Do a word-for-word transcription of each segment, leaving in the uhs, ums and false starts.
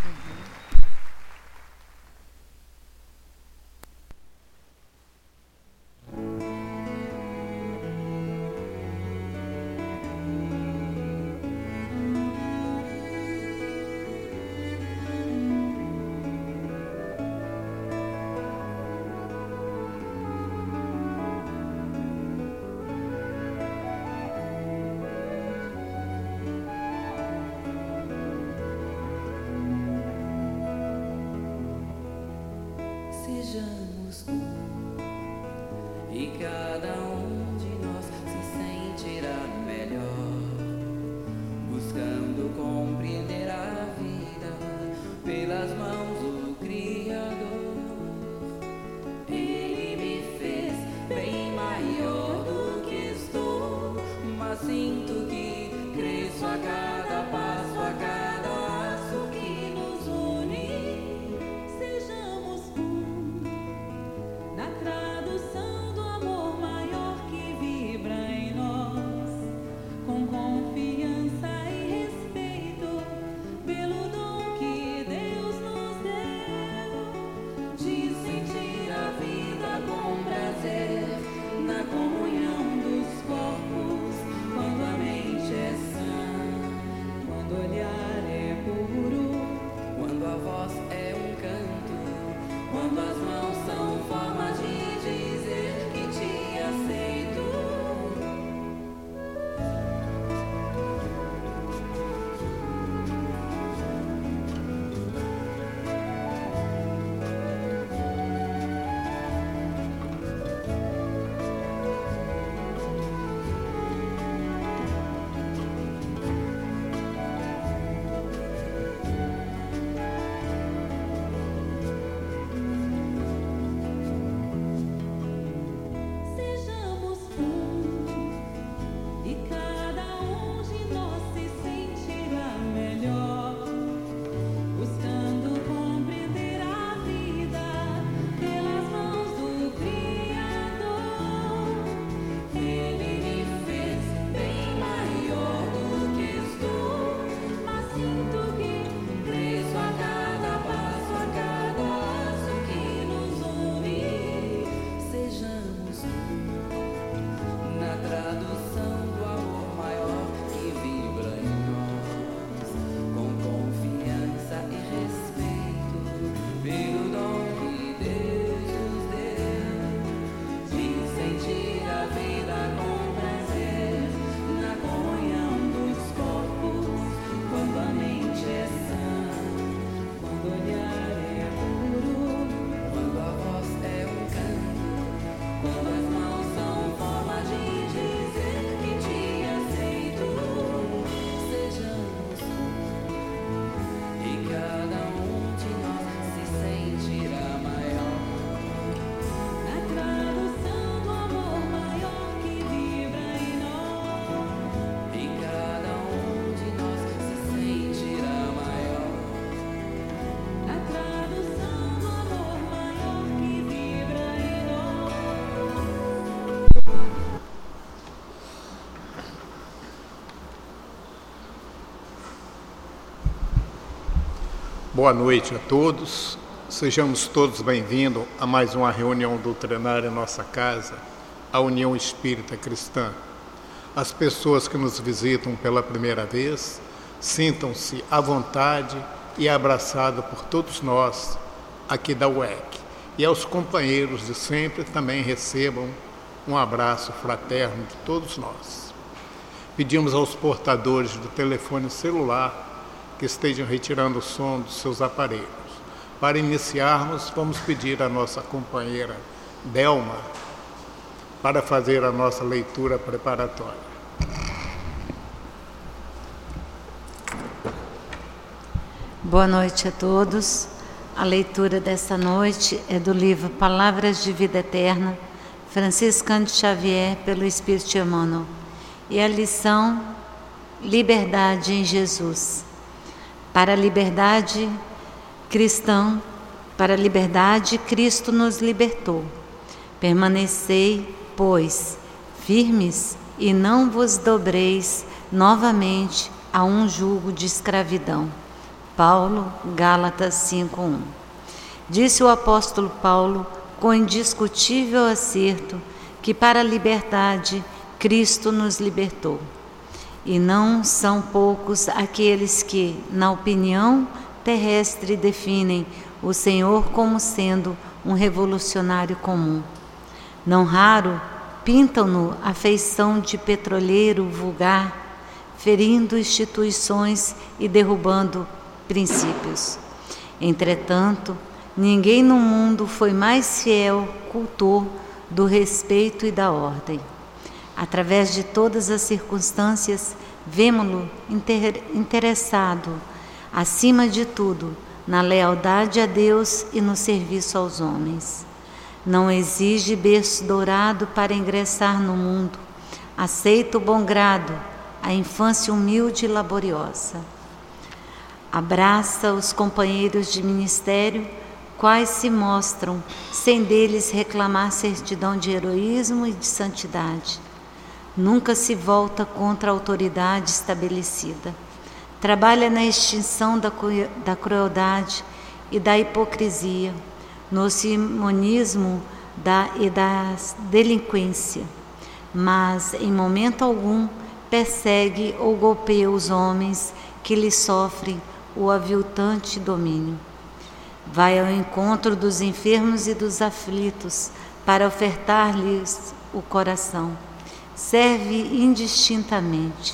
Sejamos um, e cada um de nós se sentirá melhor, buscando compreender a vida pelas mãos do Criador. Ele me fez bem maior do que estou, mas sinto que cresço a cada passo, a cada laço que nos une. Sejamos um, na tradução do amor maior que vibra em nós, com confiança e respeito pelo dom que Deus nos deu, de sentir a vida com prazer, na comunhão dos corpos, quando a mente é sã, quando o olhar é puro, quando a voz é um canto, quando as mãos são formas de dizer que te aceito. Sejamos um, e cada um de nós se sentirá melhor, buscando compreender a vida pelas mãos do Criador. Ele me fez bem maior do que estou, mas sinto que cresço a cada passo, a cada laço que nos une. Sejamos um, na tradução do amor maior que vibra em nós, com confiança e respeito pelo dom que Deus nos deu, de sentir a vida com prazer, na comunhão dos corpos, quando a mente é sã, quando o olhar é puro, quando a voz é um canto, quando as mãos são forma de dizer que te aceito. Sejamos um, e cada um de nós se sentirá maior, na tradução do amor maior que vibra em nós. E cada um de nós se sentirá maior, na tradução do amor maior que vibra em nós. Boa noite a todos, sejamos todos bem-vindos a mais uma reunião doutrinária em nossa casa, a União Espírita Cristã. As pessoas que nos visitam pela primeira vez, sintam-se à vontade e abraçados por todos nós aqui da U E C. E aos companheiros de sempre também recebam um abraço fraterno de todos nós. Pedimos aos portadores do telefone celular que estejam retirando o som dos seus aparelhos. Para iniciarmos, vamos pedir à nossa companheira Delma para fazer a nossa leitura preparatória. Boa noite a todos. A leitura desta noite é do livro Palavras de Vida Eterna, Franciscano de Xavier, pelo Espírito Emmanuel. E a lição, Liberdade em Jesus. Para a liberdade cristã, para a liberdade Cristo nos libertou. Permanecei, pois, firmes e não vos dobreis novamente a um jugo de escravidão. Paulo, Gálatas cinco, um. Disse o apóstolo Paulo, com indiscutível acerto, que para a liberdade Cristo nos libertou. E não são poucos aqueles que, na opinião terrestre, definem o Senhor como sendo um revolucionário comum. Não raro, pintam-no a feição de petroleiro vulgar, ferindo instituições e derrubando princípios. Entretanto, ninguém no mundo foi mais fiel cultor do respeito e da ordem. Através de todas as circunstâncias, vemo-lo inter- interessado, acima de tudo, na lealdade a Deus e no serviço aos homens. Não exige berço dourado para ingressar no mundo. Aceita o bom grado, a infância humilde e laboriosa. Abraça os companheiros de ministério, quais se mostram, sem deles reclamar certidão de heroísmo e de santidade. Nunca se volta contra a autoridade estabelecida. Trabalha na extinção da, da crueldade e da hipocrisia, no simonismo da, e da delinquência, mas em momento algum persegue ou golpeia os homens que lhe sofrem o aviltante domínio. Vai ao encontro dos enfermos e dos aflitos para ofertar-lhes o coração. Serve indistintamente.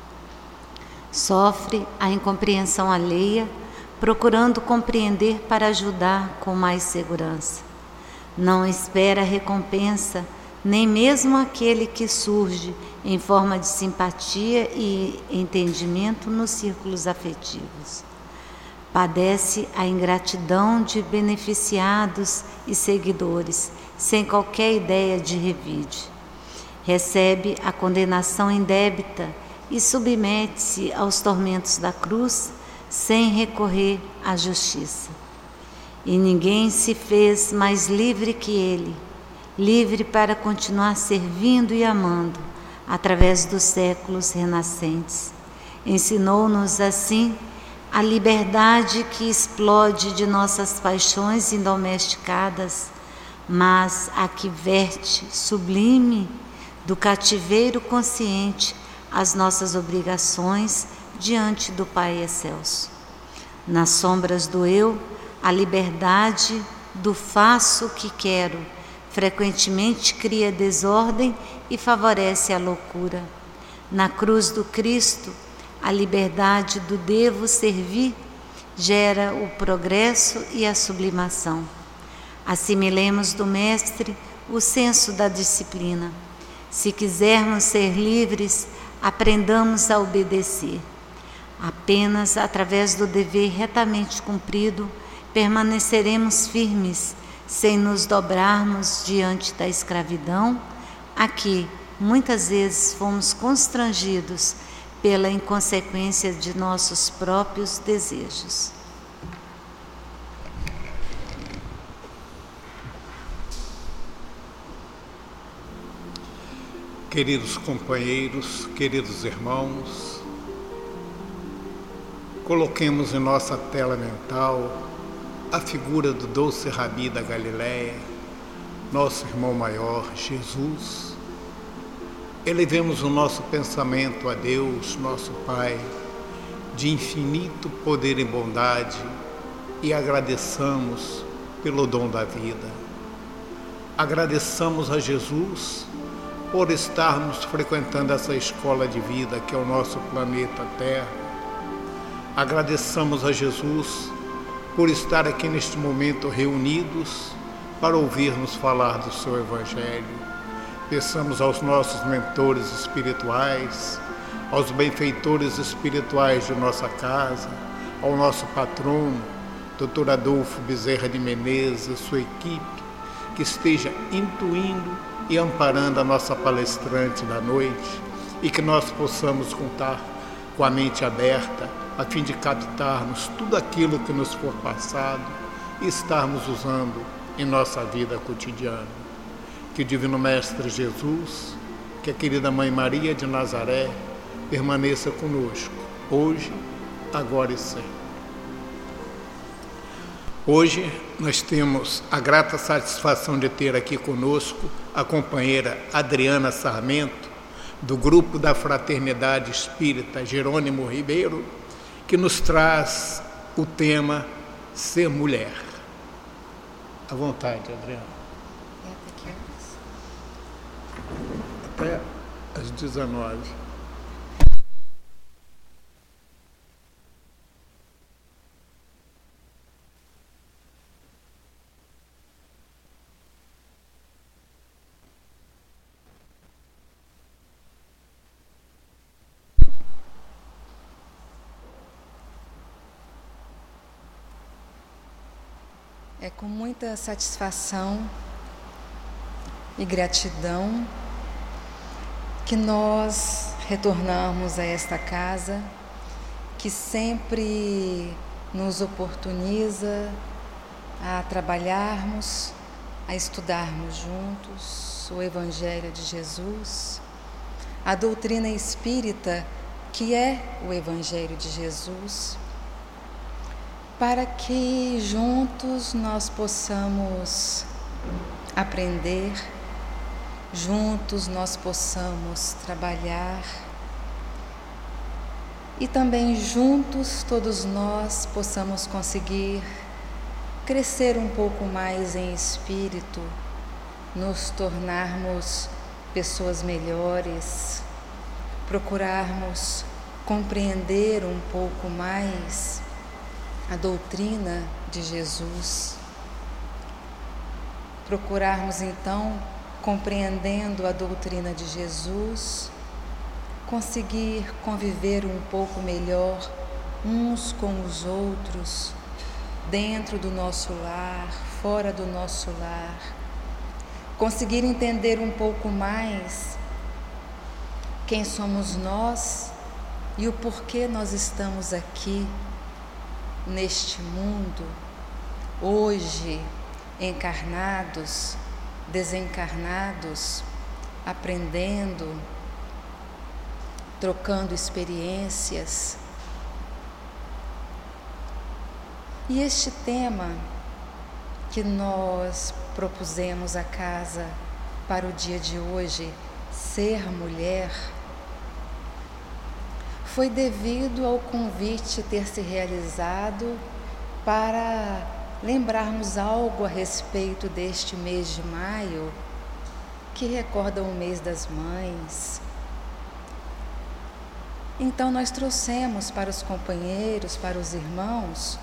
Sofre a incompreensão alheia, procurando compreender para ajudar com mais segurança. Não espera recompensa, nem mesmo aquele que surge em forma de simpatia e entendimento nos círculos afetivos. Padece a ingratidão de beneficiados e seguidores, sem qualquer ideia de revide. Recebe a condenação indébita e submete-se aos tormentos da cruz, sem recorrer à justiça. E ninguém se fez mais livre que ele, livre para continuar servindo e amando, através dos séculos renascentes. Ensinou-nos assim a liberdade que explode de nossas paixões indomesticadas, mas a que verte sublime do cativeiro consciente as nossas obrigações diante do Pai excelso. Nas sombras do eu, a liberdade do faço o que quero frequentemente cria desordem e favorece a loucura. Na cruz do Cristo, a liberdade do devo servir gera o progresso e a sublimação. Assimilemos do Mestre o senso da disciplina. Se quisermos ser livres, aprendamos a obedecer. Apenas através do dever retamente cumprido, permaneceremos firmes, sem nos dobrarmos diante da escravidão, a que muitas vezes fomos constrangidos pela inconsequência de nossos próprios desejos. Queridos companheiros, queridos irmãos, coloquemos em nossa tela mental a figura do doce Rabi da Galileia, nosso irmão maior, Jesus. Elevemos o nosso pensamento a Deus, nosso Pai, de infinito poder e bondade, e agradeçamos pelo dom da vida. Agradeçamos a Jesus por estarmos frequentando essa escola de vida que é o nosso planeta Terra. Agradeçamos a Jesus por estar aqui neste momento reunidos para ouvirmos falar do seu Evangelho. Peçamos aos nossos mentores espirituais, aos benfeitores espirituais de nossa casa, ao nosso patrono, doutor Adolfo Bezerra de Menezes e sua equipe, que esteja intuindo e amparando a nossa palestrante da noite, e que nós possamos contar com a mente aberta, a fim de captarmos tudo aquilo que nos for passado e estarmos usando em nossa vida cotidiana. Que o Divino Mestre Jesus, que a querida Mãe Maria de Nazaré permaneça conosco, hoje, agora e sempre. Hoje nós temos a grata satisfação de ter aqui conosco a companheira Adriana Sarmento, do grupo da Fraternidade Espírita Jerônimo Ribeiro, que nos traz o tema Ser Mulher. À vontade, Adriana. Até às dezenove. É com muita satisfação e gratidão que nós retornamos a esta casa, que sempre nos oportuniza a trabalharmos, a estudarmos juntos o Evangelho de Jesus, a doutrina espírita, que é o Evangelho de Jesus, para que juntos nós possamos aprender, juntos nós possamos trabalhar e também juntos todos nós possamos conseguir crescer um pouco mais em espírito, nos tornarmos pessoas melhores, procurarmos compreender um pouco mais a doutrina de Jesus, procurarmos então, compreendendo a doutrina de Jesus, conseguir conviver um pouco melhor uns com os outros, dentro do nosso lar, fora do nosso lar, conseguir entender um pouco mais quem somos nós e o porquê nós estamos aqui neste mundo, hoje, encarnados, desencarnados, aprendendo, trocando experiências. E este tema que nós propusemos à casa para o dia de hoje, ser mulher, foi devido ao convite ter se realizado para lembrarmos algo a respeito deste mês de maio, que recorda o mês das mães. Então nós trouxemos para os companheiros, para os irmãos,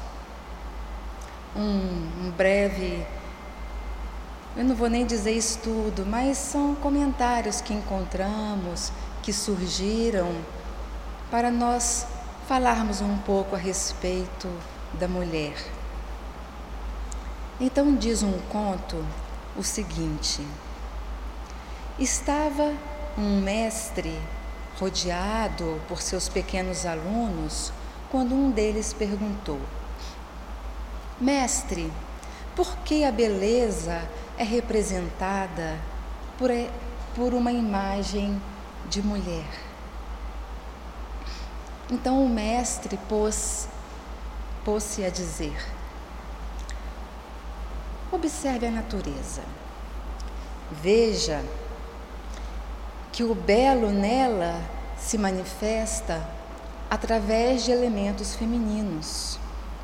um, um breve, eu não vou nem dizer estudo, mas são comentários que encontramos, que surgiram, para nós falarmos um pouco a respeito da mulher. Então diz um conto o seguinte: estava um mestre rodeado por seus pequenos alunos, quando um deles perguntou: mestre, por que a beleza é representada por, por uma imagem de mulher? Então o mestre pôs, pôs-se a dizer: observe a natureza, veja que o belo nela se manifesta através de elementos femininos.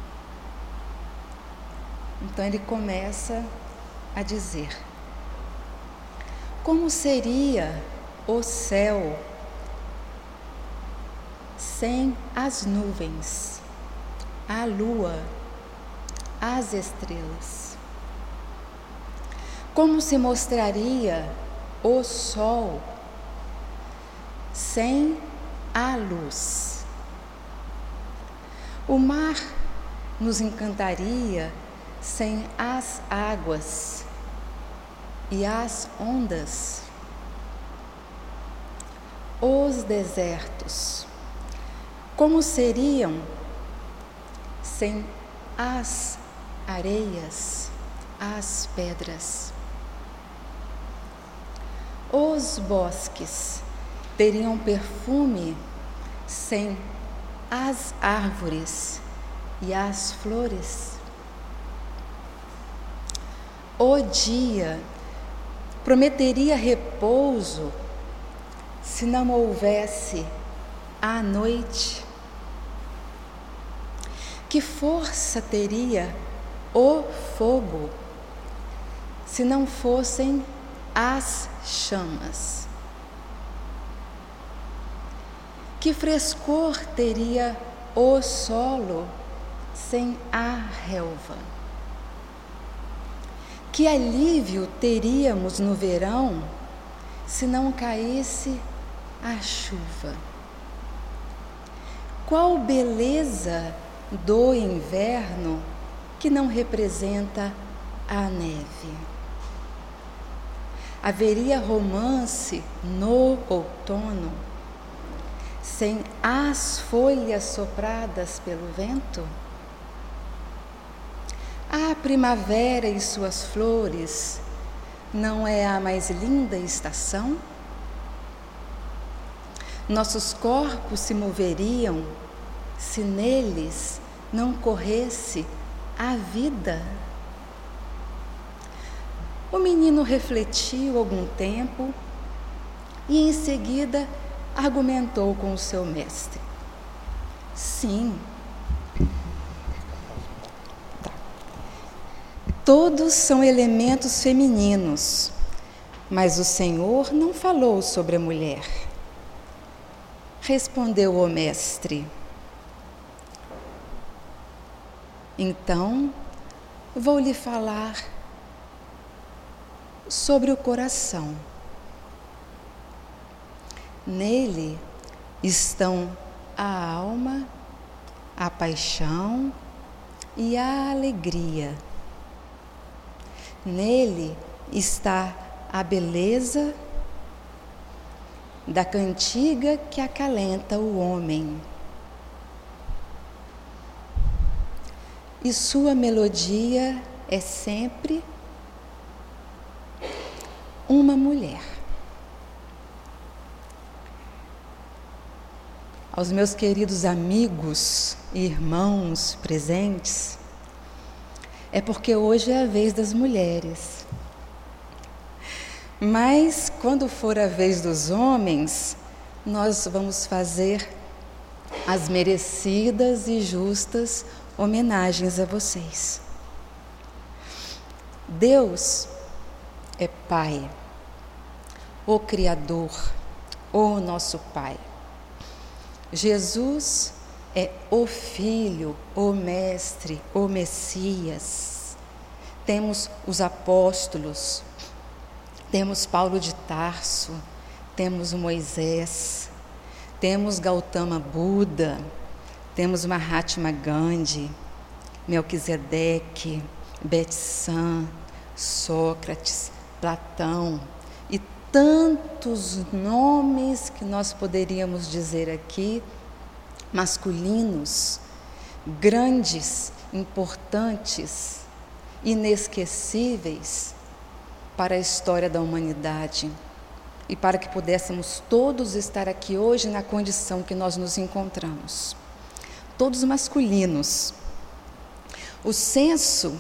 Então ele começa a dizer: como seria o céu sem as nuvens, a lua, as estrelas? Como se mostraria o sol sem a luz? O mar nos encantaria sem as águas e as ondas. Os desertos, como seriam sem as areias, as pedras? Os bosques teriam perfume sem as árvores e as flores? o dia prometeria repouso se não houvesse a noite? Que força teria o fogo se não fossem as chamas? Que frescor teria o solo sem a relva? Que alívio teríamos no verão se não caísse a chuva? Qual beleza do inverno que não representa a neve? Haveria romance no outono sem as folhas sopradas pelo vento? A primavera e suas flores não é a mais linda estação? Nossos corpos se moveriam se neles não corresse a vida? O menino refletiu algum tempo e em seguida argumentou com o seu mestre. Sim, todos são elementos femininos, mas o Senhor não falou sobre a mulher. Respondeu o mestre. Então, vou lhe falar sobre o coração. Nele estão a alma, a paixão e a alegria. Nele está a beleza da cantiga que acalenta o homem. E sua melodia é sempre uma mulher. Aos meus queridos amigos e irmãos presentes, é porque hoje é a vez das mulheres. Mas, quando for a vez dos homens, nós vamos fazer as merecidas e justas homenagens a vocês. Deus é Pai, o Criador, o nosso Pai. Jesus é o Filho, o Mestre, o Messias. Temos os apóstolos, temos Paulo de Tarso, temos Moisés, temos Gautama Buda, temos Mahatma Gandhi, Melquisedeque, Betsan, Sócrates, Platão e tantos nomes que nós poderíamos dizer aqui, masculinos, grandes, importantes, inesquecíveis para a história da humanidade e para que pudéssemos todos estar aqui hoje na condição que nós nos encontramos. Todos masculinos. O censo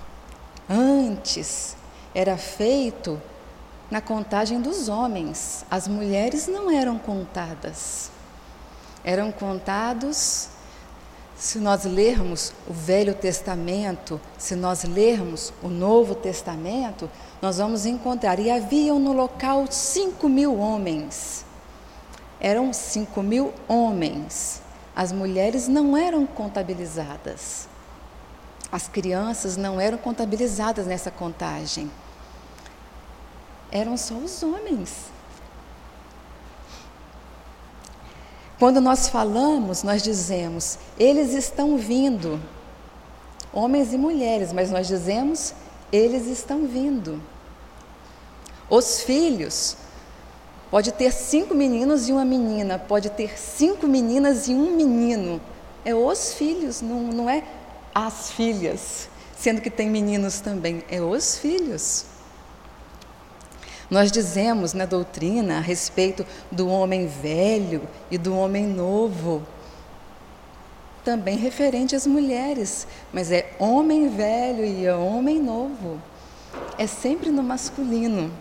antes era feito na contagem dos homens. As mulheres não eram contadas. Eram contados, se nós lermos o Velho Testamento, se nós lermos o Novo Testamento, nós vamos encontrar, e haviam no local cinco mil homens. Eram cinco mil homens. As mulheres não eram contabilizadas. As crianças não eram contabilizadas nessa contagem. Eram só os homens. Quando nós falamos, nós dizemos, eles estão vindo. Homens e mulheres, mas nós dizemos, eles estão vindo. Os filhos, pode ter cinco meninos e uma menina, pode ter cinco meninas e um menino. É os filhos, não, não é as filhas, sendo que tem meninos também, é os filhos. Nós dizemos na doutrina a respeito do homem velho e do homem novo, também referente às mulheres, mas é homem velho e é homem novo. é sempre no masculino.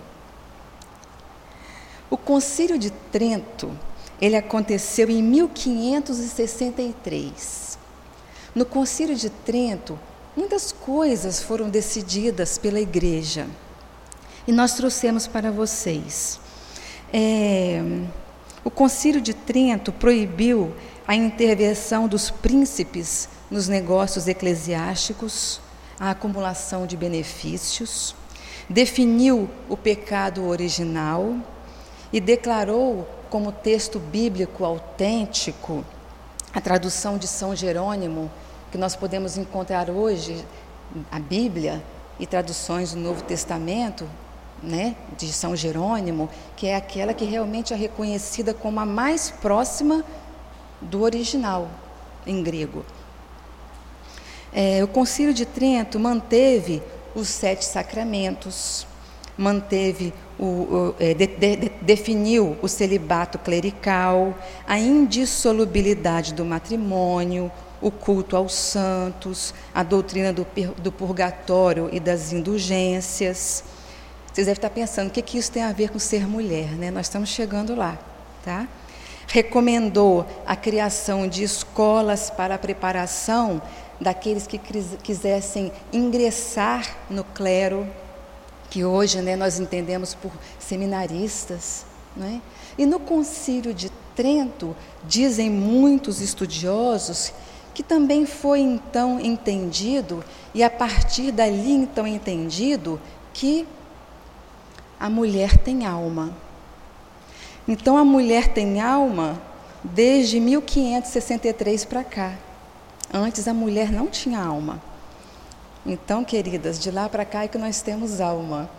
O Concílio de Trento, ele aconteceu em mil quinhentos e sessenta e três. No Concílio de Trento, muitas coisas foram decididas pela Igreja. E nós trouxemos para vocês. É, o Concílio de Trento proibiu a intervenção dos príncipes nos negócios eclesiásticos, a acumulação de benefícios, definiu o pecado original e declarou como texto bíblico autêntico a tradução de São Jerônimo, que nós podemos encontrar hoje, a Bíblia e traduções do Novo Testamento, né, de São Jerônimo, que é aquela que realmente é reconhecida como a mais próxima do original em grego. É, o Concílio de Trento manteve os sete sacramentos, manteve o, o é, de, de, definiu o celibato clerical, a indissolubilidade do matrimônio, o culto aos santos, a doutrina do, do purgatório e das indulgências. Vocês devem estar pensando, o que, que isso tem a ver com ser mulher, né? Nós estamos chegando lá, tá? Recomendou a criação de escolas para a preparação daqueles que quisessem ingressar no clero, que hoje, né, nós entendemos por seminaristas, né? E no Concílio de Trento, dizem muitos estudiosos, que também foi então entendido, e a partir dali então entendido, que a mulher tem alma. Então a mulher tem alma desde mil quinhentos e sessenta e três para cá. Antes a mulher não tinha alma. Então, queridas, de lá para cá é que nós temos alma.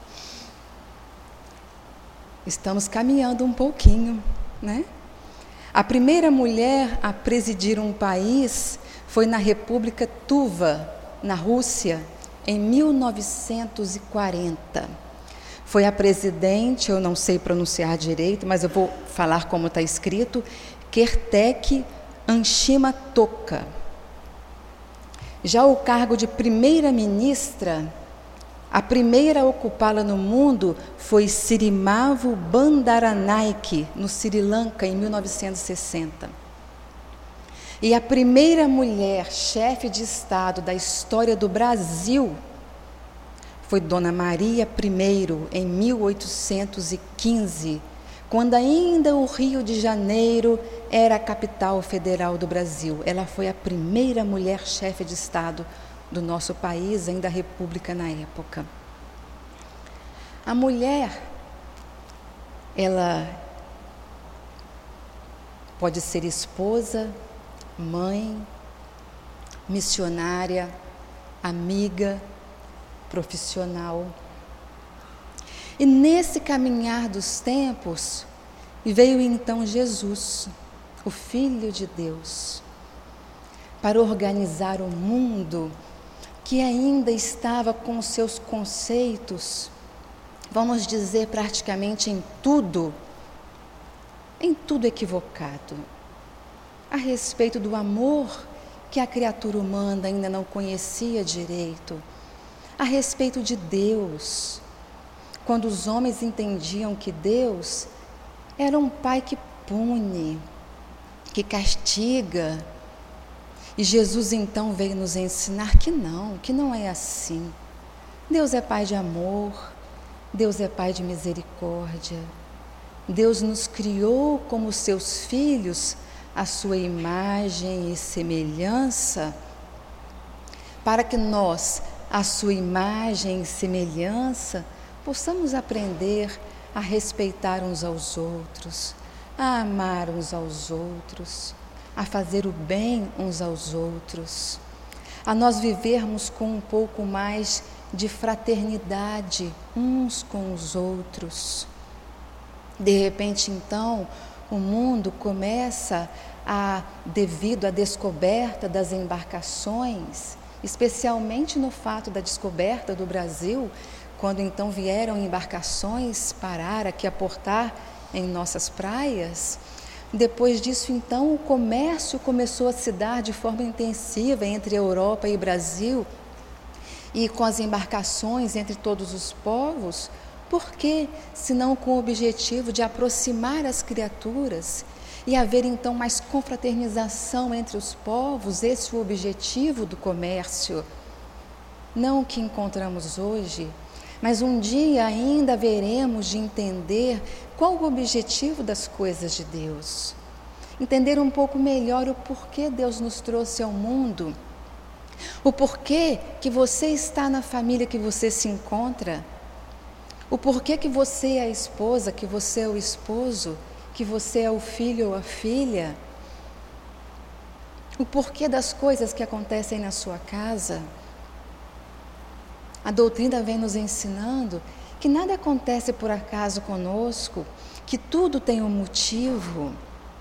Estamos caminhando um pouquinho, né? A primeira mulher a presidir um país foi na República Tuva, na Rússia, em mil novecentos e quarenta. Foi a presidente, eu não sei pronunciar direito, mas eu vou falar como está escrito, Kertek Anshima Toka. Já o cargo de primeira-ministra, a primeira a ocupá-la no mundo foi Sirimavo Bandaranaike, no Sri Lanka, em mil novecentos e sessenta. E a primeira mulher chefe de Estado da história do Brasil foi Dona Maria I, em mil oitocentos e quinze, quando ainda o Rio de Janeiro era a capital federal do Brasil. Ela foi a primeira mulher chefe de Estado do nosso país, ainda a República na época. A mulher, ela pode ser esposa, mãe, missionária, amiga, profissional. E nesse caminhar dos tempos, veio então Jesus, o Filho de Deus, para organizar o mundo que ainda estava com os seus conceitos, vamos dizer praticamente em tudo, em tudo equivocado, a respeito do amor que a criatura humana ainda não conhecia direito, a respeito de Deus, quando os homens entendiam que Deus era um pai que pune, que castiga. E Jesus então veio nos ensinar que não, que não é assim. Deus é pai de amor, Deus é pai de misericórdia. Deus nos criou como seus filhos, a sua imagem e semelhança, para que nós, a sua imagem e semelhança, possamos aprender a respeitar uns aos outros, a amar uns aos outros, a fazer o bem uns aos outros, a nós vivermos com um pouco mais de fraternidade uns com os outros. De repente, então, o mundo começa a, devido à descoberta das embarcações, especialmente no fato da descoberta do Brasil, quando então vieram embarcações parar aqui, aportar em nossas praias. Depois disso, então, o comércio começou a se dar de forma intensiva entre Europa e Brasil, e com as embarcações entre todos os povos, por que, se não com o objetivo de aproximar as criaturas e haver então mais confraternização entre os povos, esse é o objetivo do comércio. Não o que encontramos hoje, mas um dia ainda haveremos de entender qual o objetivo das coisas de Deus. Entender um pouco melhor o porquê Deus nos trouxe ao mundo, o porquê que você está na família que você se encontra, o porquê que você é a esposa, que você é o esposo, que você é o filho ou a filha, o porquê das coisas que acontecem na sua casa. A doutrina vem nos ensinando que nada acontece por acaso conosco, que tudo tem um motivo.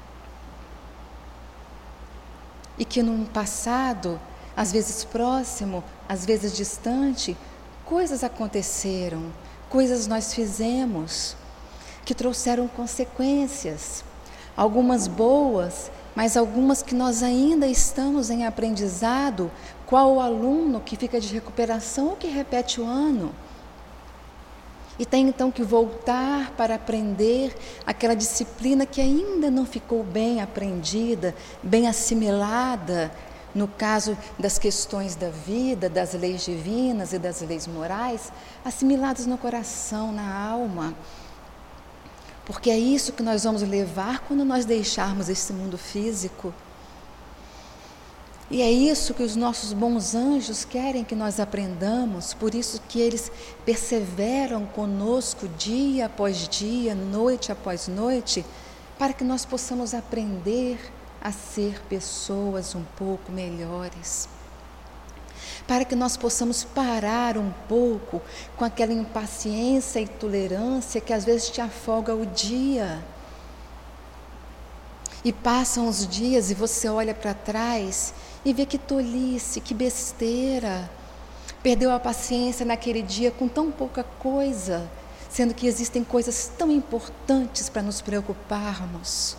E que num passado, às vezes próximo, às vezes distante, coisas aconteceram, coisas nós fizemos, que trouxeram consequências, algumas boas, mas algumas que nós ainda estamos em aprendizado, qual o aluno que fica de recuperação ou que repete o ano. E tem então que voltar para aprender aquela disciplina que ainda não ficou bem aprendida, bem assimilada, no caso das questões da vida, das leis divinas e das leis morais, assimiladas no coração, na alma. Porque é isso que nós vamos levar quando nós deixarmos esse mundo físico. E é isso que os nossos bons anjos querem que nós aprendamos, por isso que eles perseveram conosco dia após dia, noite após noite, para que nós possamos aprender a ser pessoas um pouco melhores. Para que nós possamos parar um pouco com aquela impaciência e tolerância que às vezes te afoga o dia. E passam os dias e você olha para trás e vê que tolice, que besteira. Perdeu a paciência naquele dia com tão pouca coisa, sendo que existem coisas tão importantes para nos preocuparmos.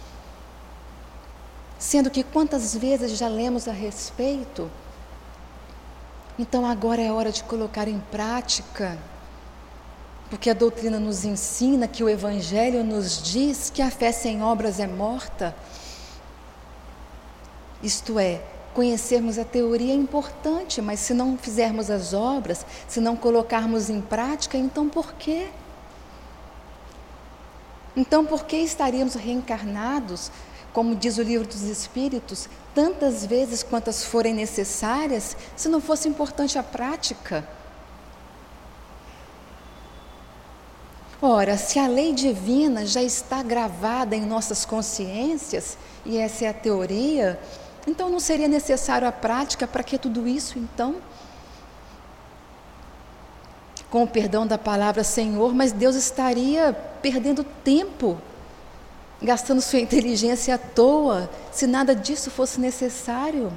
Sendo que quantas vezes já lemos a respeito, então agora é hora de colocar em prática, porque a doutrina nos ensina, que o Evangelho nos diz que a fé sem obras é morta. Isto é, conhecermos a teoria é importante, mas se não fizermos as obras, se não colocarmos em prática, então por quê? Então por que estaríamos reencarnados, como diz o Livro dos Espíritos, tantas vezes quantas forem necessárias, se não fosse importante a prática? Ora, se a lei divina já está gravada em nossas consciências, e essa é a teoria, então não seria necessário a prática. Para que tudo isso, então? Com o perdão da palavra, Senhor, mas Deus estaria perdendo tempo, gastando sua inteligência à toa, se nada disso fosse necessário.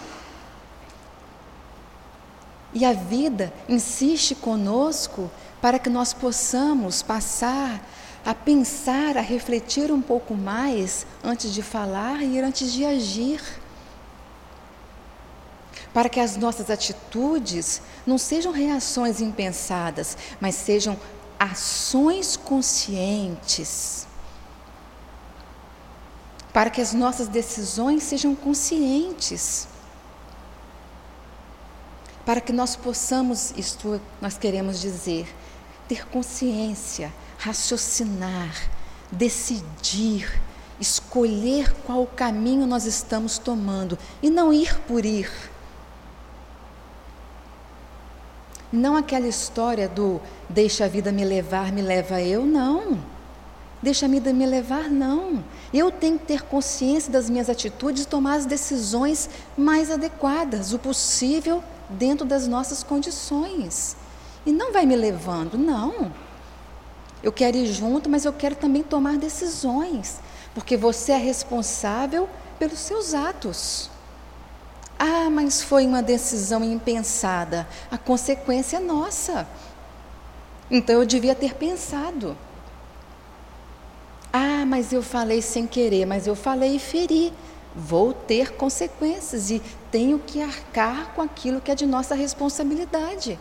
E a vida insiste conosco para que nós possamos passar a pensar, a refletir um pouco mais antes de falar e antes de agir. Para que as nossas atitudes não sejam reações impensadas, mas sejam ações conscientes. Para que as nossas decisões sejam conscientes. Para que nós possamos, isto nós queremos dizer, ter consciência, raciocinar, decidir, escolher qual caminho nós estamos tomando e não ir por ir. Não aquela história do deixa a vida me levar, me leva eu, não. Deixa a vida me levar, não. Eu tenho que ter consciência das minhas atitudes e tomar as decisões mais adequadas, o possível dentro das nossas condições. E não vai me levando, não. Eu quero ir junto, mas eu quero também tomar decisões, porque você é responsável pelos seus atos. Ah, mas foi uma decisão impensada. A consequência é nossa. Então eu devia ter pensado. Ah, mas eu falei sem querer, mas eu falei e feri. vou ter consequências e tenho que arcar com aquilo que é de nossa responsabilidade.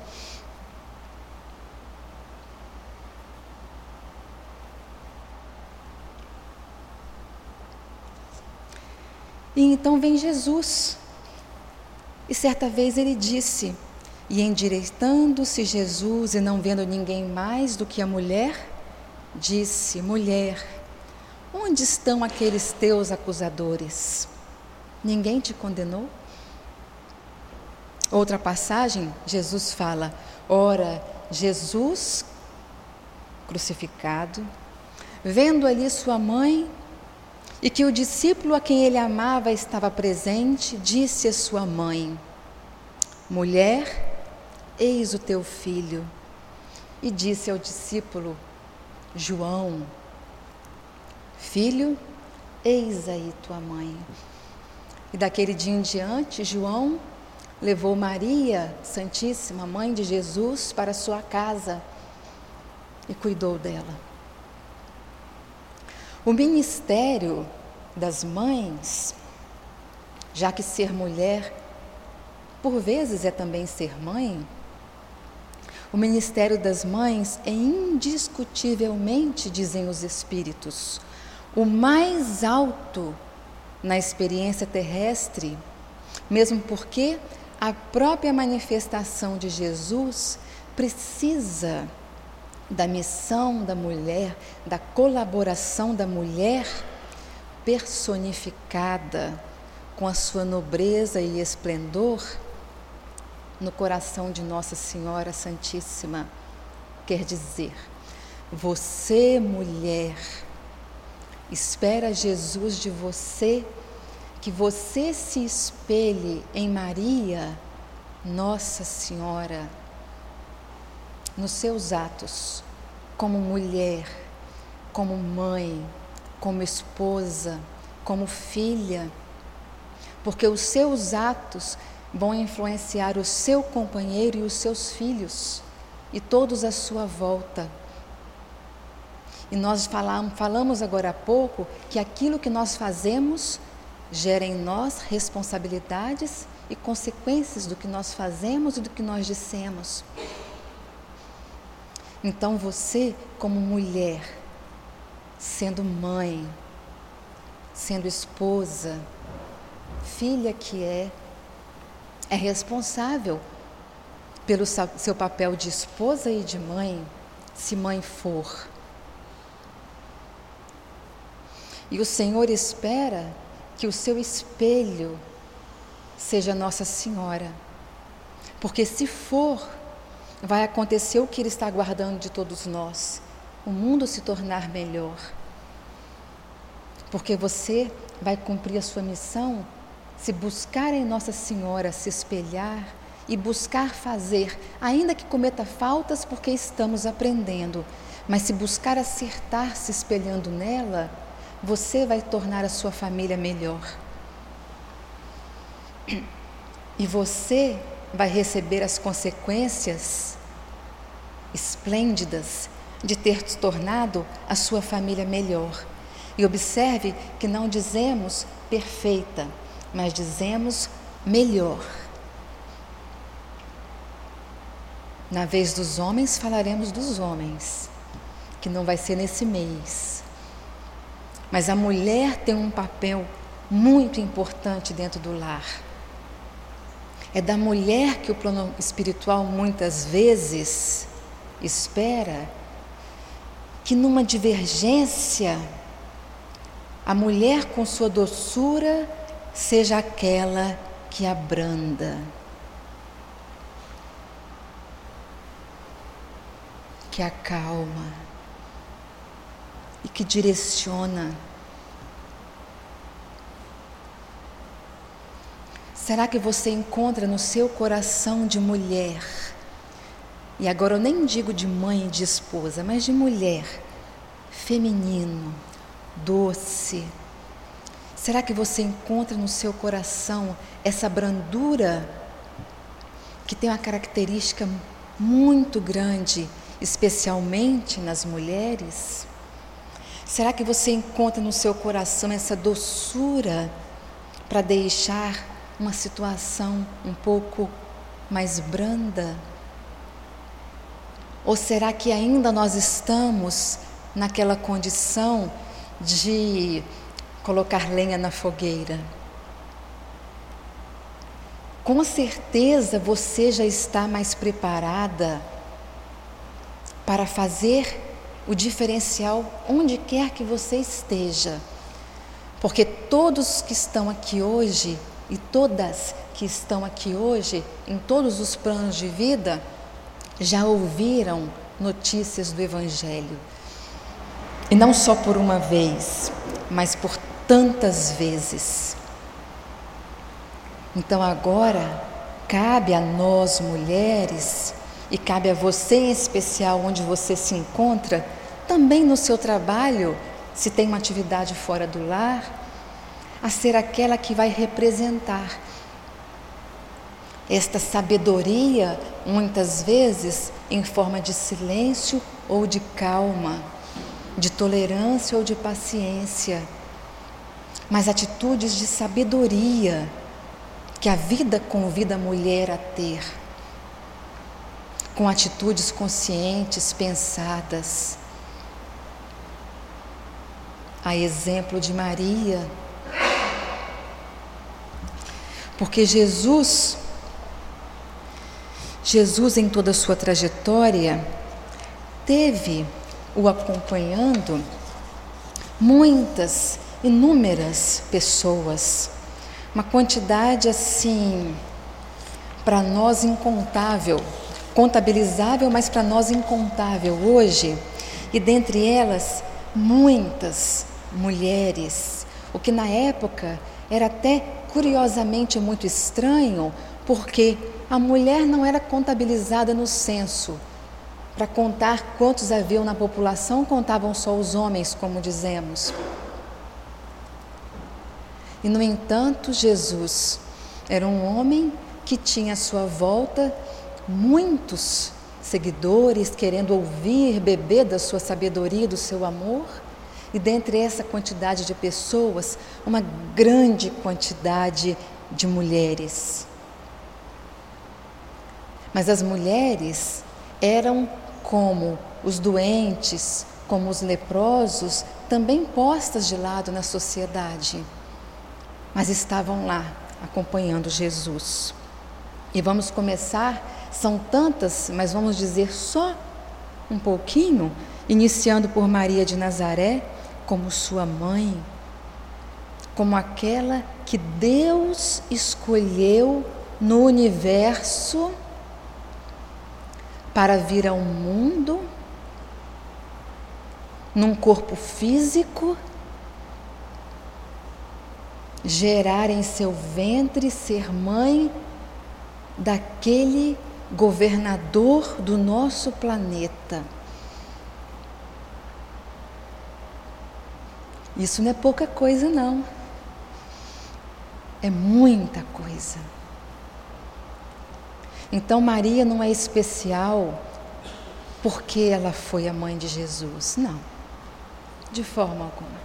E então vem Jesus, e certa vez ele disse, e endireitando-se Jesus e não vendo ninguém mais do que a mulher, disse: mulher, onde estão aqueles teus acusadores? Ninguém te condenou? Outra passagem, Jesus fala: ora, Jesus crucificado, vendo ali sua mãe, e que o discípulo a quem ele amava estava presente, disse à sua mãe: mulher, eis o teu filho. E disse ao discípulo João: filho, eis aí tua mãe. E daquele dia em diante, João levou Maria Santíssima, mãe de Jesus, para sua casa e cuidou dela. O ministério das mães, já que ser mulher, por vezes, é também ser mãe, o ministério das mães é indiscutivelmente, dizem os espíritos, o mais alto na experiência terrestre, mesmo porque a própria manifestação de Jesus precisa da missão da mulher, da colaboração da mulher personificada com a sua nobreza e esplendor no coração de Nossa Senhora Santíssima. Quer dizer, você, mulher, espera Jesus de você, que você se espelhe em Maria, Nossa Senhora, nos seus atos, como mulher, como mãe, como esposa, como filha, porque os seus atos vão influenciar o seu companheiro e os seus filhos, e todos à sua volta. E nós falamos, falamos agora há pouco que aquilo que nós fazemos gera em nós responsabilidades e consequências do que nós fazemos e do que nós dissemos. Então você, como mulher, sendo mãe, sendo esposa, filha que é, é responsável pelo seu papel de esposa e de mãe, se mãe for. E o Senhor espera que o seu espelho seja Nossa Senhora, porque se for, vai acontecer o que Ele está aguardando de todos nós, o mundo se tornar melhor. Porque você vai cumprir a sua missão se buscar em Nossa Senhora se espelhar e buscar fazer, ainda que cometa faltas, porque estamos aprendendo, mas se buscar acertar se espelhando nela, você vai tornar a sua família melhor. E você vai receber as consequências esplêndidas de ter tornado a sua família melhor. E observe que não dizemos perfeita, mas dizemos melhor. Na vez dos homens, falaremos dos homens, que não vai ser nesse mês. Mas a mulher tem um papel muito importante dentro do lar. É da mulher que o plano espiritual muitas vezes espera que numa divergência, a mulher com sua doçura seja aquela que abranda, que acalma e que direciona. Será que você encontra no seu coração de mulher, e agora eu nem digo de mãe e de esposa, mas de mulher, feminino, doce? Será que você encontra no seu coração essa brandura que tem uma característica muito grande, especialmente nas mulheres? Será que você encontra no seu coração essa doçura para deixar uma situação um pouco mais branda? Ou será que ainda nós estamos naquela condição de colocar lenha na fogueira? Com certeza você já está mais preparada para fazer o diferencial onde quer que você esteja. Porque todos que estão aqui hoje e todas que estão aqui hoje, em todos os planos de vida, já ouviram notícias do Evangelho. E não só por uma vez, mas por tantas vezes. Então agora, cabe a nós mulheres, e cabe a você em especial, onde você se encontra, também no seu trabalho, se tem uma atividade fora do lar, a ser aquela que vai representar esta sabedoria, muitas vezes em forma de silêncio ou de calma, de tolerância ou de paciência, mas atitudes de sabedoria que a vida convida a mulher a ter, com atitudes conscientes, pensadas, a exemplo de Maria. Porque Jesus, Jesus em toda a sua trajetória, teve o acompanhando muitas, inúmeras pessoas, uma quantidade assim, para nós incontável, contabilizável, mas para nós incontável hoje, e dentre elas muitas mulheres, o que na época era até curiosamente muito estranho, porque a mulher não era contabilizada no censo. Para contar quantos haviam na população, contavam só os homens, como dizemos. E no entanto, Jesus era um homem que tinha à sua volta muitos seguidores querendo ouvir, beber da sua sabedoria, do seu amor, e dentre essa quantidade de pessoas, uma grande quantidade de mulheres. Mas as mulheres eram como os doentes, como os leprosos, também postas de lado na sociedade, mas estavam lá acompanhando Jesus. E vamos começar, são tantas, mas vamos dizer só um pouquinho, iniciando por Maria de Nazaré, como sua mãe, como aquela que Deus escolheu no universo para vir ao mundo, num corpo físico, gerar em seu ventre, ser mãe daquele governador do nosso planeta. Isso não é pouca coisa, não. É muita coisa. Então Maria não é especial porque ela foi a mãe de Jesus. Não, de forma alguma.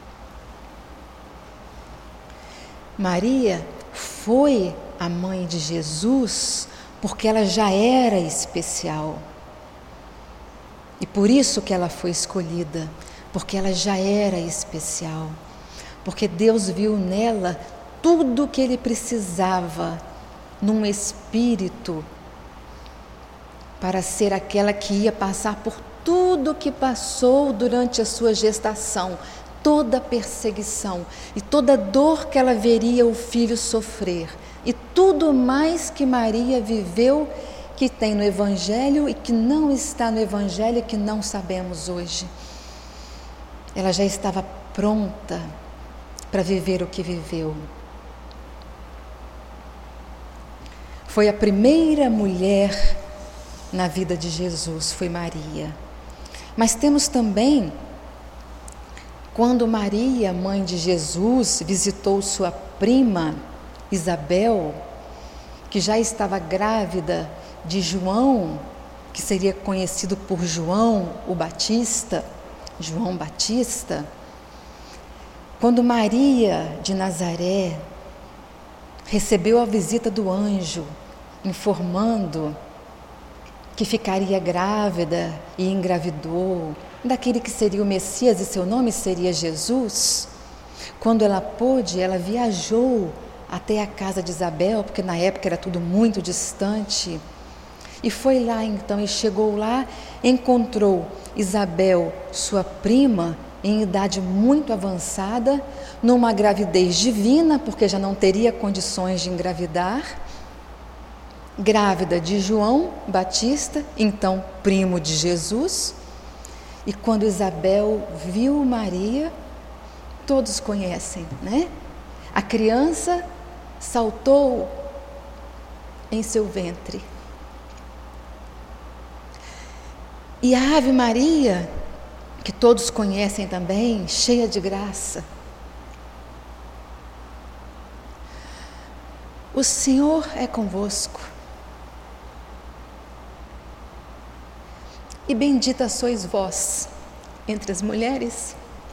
Maria foi a mãe de Jesus porque ela já era especial. E por isso que ela foi escolhida, porque ela já era especial. Porque Deus viu nela tudo o que Ele precisava num espírito para ser aquela que ia passar por tudo o que passou durante a sua gestação, toda a perseguição e toda a dor que ela veria o filho sofrer, e tudo mais que Maria viveu, que tem no Evangelho e que não está no Evangelho e que não sabemos hoje. Ela já estava pronta para viver o que viveu. Foi a primeira mulher na vida de Jesus, foi Maria. Mas temos também, quando Maria, mãe de Jesus, visitou sua prima Isabel, que já estava grávida de João, que seria conhecido por João o Batista, João Batista. Quando Maria de Nazaré recebeu a visita do anjo, informando que ficaria grávida e engravidou daquele que seria o Messias e seu nome seria Jesus. Quando ela pôde, ela viajou até a casa de Isabel, porque na época era tudo muito distante, e foi lá então, e chegou lá, encontrou Isabel, sua prima, em idade muito avançada, numa gravidez divina, porque já não teria condições de engravidar, grávida de João Batista, então primo de Jesus. E quando Isabel viu Maria, todos conhecem, né? A criança saltou em seu ventre. E a Ave Maria, que todos conhecem também, cheia de graça. O Senhor é convosco. E bendita sois vós entre as mulheres.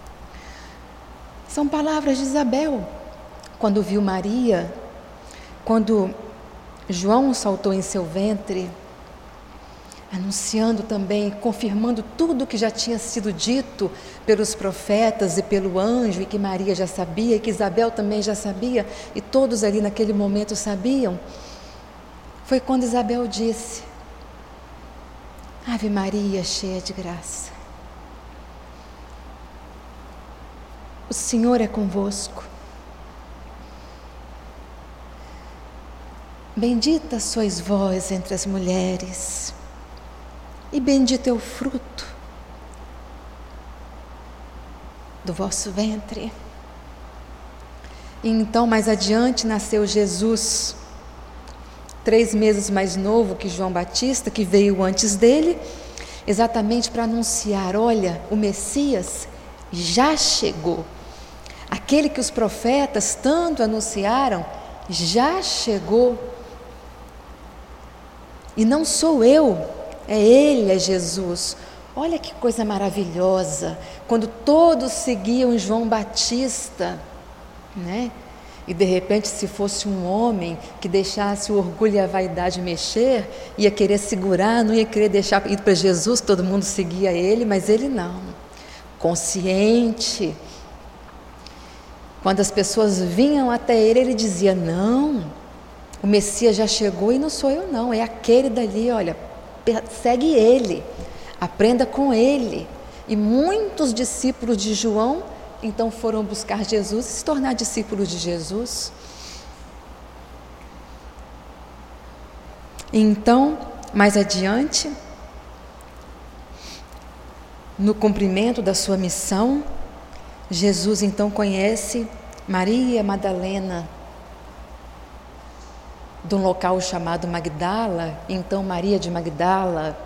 São palavras de Isabel, quando viu Maria, quando João saltou em seu ventre, anunciando também, confirmando tudo que já tinha sido dito pelos profetas e pelo anjo, e que Maria já sabia, e que Isabel também já sabia, e todos ali naquele momento sabiam. Foi quando Isabel disse: Ave Maria, cheia de graça, o Senhor é convosco. Bendita sois vós entre as mulheres, e bendito é o fruto do vosso ventre. E então, mais adiante, nasceu Jesus, três meses mais novo que João Batista, que veio antes dele, exatamente para anunciar: olha, o Messias já chegou. Aquele que os profetas tanto anunciaram, já chegou. E não sou eu, é Ele, é Jesus. Olha que coisa maravilhosa, quando todos seguiam João Batista, né? E de repente, se fosse um homem que deixasse o orgulho e a vaidade mexer, ia querer segurar, não ia querer deixar ir para Jesus, todo mundo seguia ele, mas ele não. Consciente. Quando as pessoas vinham até ele, ele dizia: não, o Messias já chegou e não sou eu não, é aquele dali, olha, segue ele, aprenda com ele. E muitos discípulos de João então foram buscar Jesus e se tornar discípulos de Jesus. Então, mais adiante, no cumprimento da sua missão, Jesus então conhece Maria Madalena, de um local chamado Magdala, então Maria de Magdala,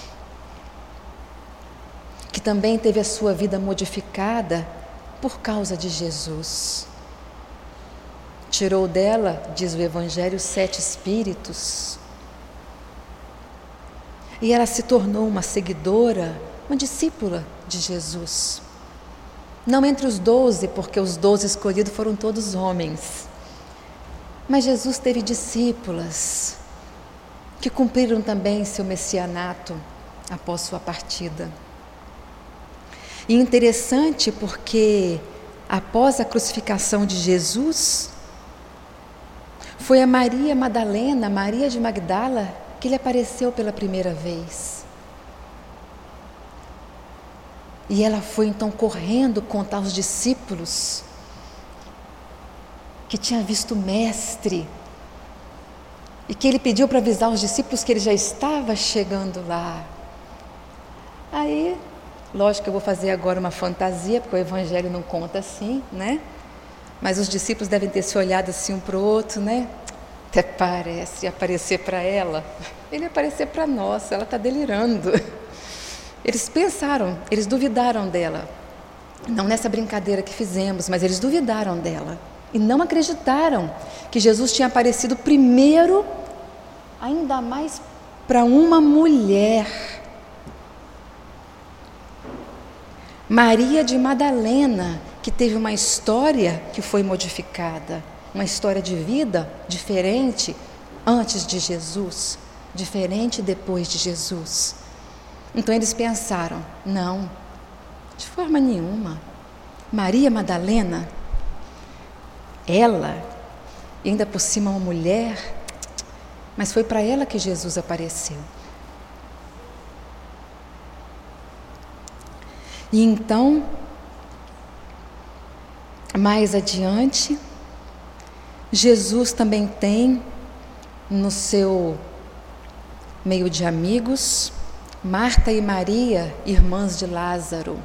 que também teve a sua vida modificada por causa de Jesus. Tirou dela, diz o Evangelho, sete espíritos. E ela se tornou uma seguidora, uma discípula de Jesus. Não entre os doze, porque os doze escolhidos foram todos homens. Mas Jesus teve discípulas que cumpriram também seu messianato após sua partida. E interessante porque após a crucificação de Jesus, foi a Maria Madalena, Maria de Magdala, que lhe apareceu pela primeira vez. E ela foi então correndo contar aos discípulos que tinha visto o Mestre e que ele pediu para avisar os discípulos que ele já estava chegando lá. Aí, lógico que eu vou fazer agora uma fantasia, porque o Evangelho não conta assim, né? Mas os discípulos devem ter se olhado assim um para o outro, né? Até parece aparecer para ela. Ele ia aparecer para nós, ela está delirando. Eles pensaram, eles duvidaram dela. Não nessa brincadeira que fizemos, mas eles duvidaram dela. E não acreditaram que Jesus tinha aparecido primeiro, ainda mais para uma mulher. Maria de Madalena, que teve uma história que foi modificada. uma história de vida diferente antes de Jesus, diferente depois de Jesus. Então eles pensaram, não, de forma nenhuma. Maria Madalena, ela, e ainda por cima uma mulher, mas foi para ela que Jesus apareceu. E então, mais adiante, Jesus também tem no seu meio de amigos, Marta e Maria, irmãs de Lázaro.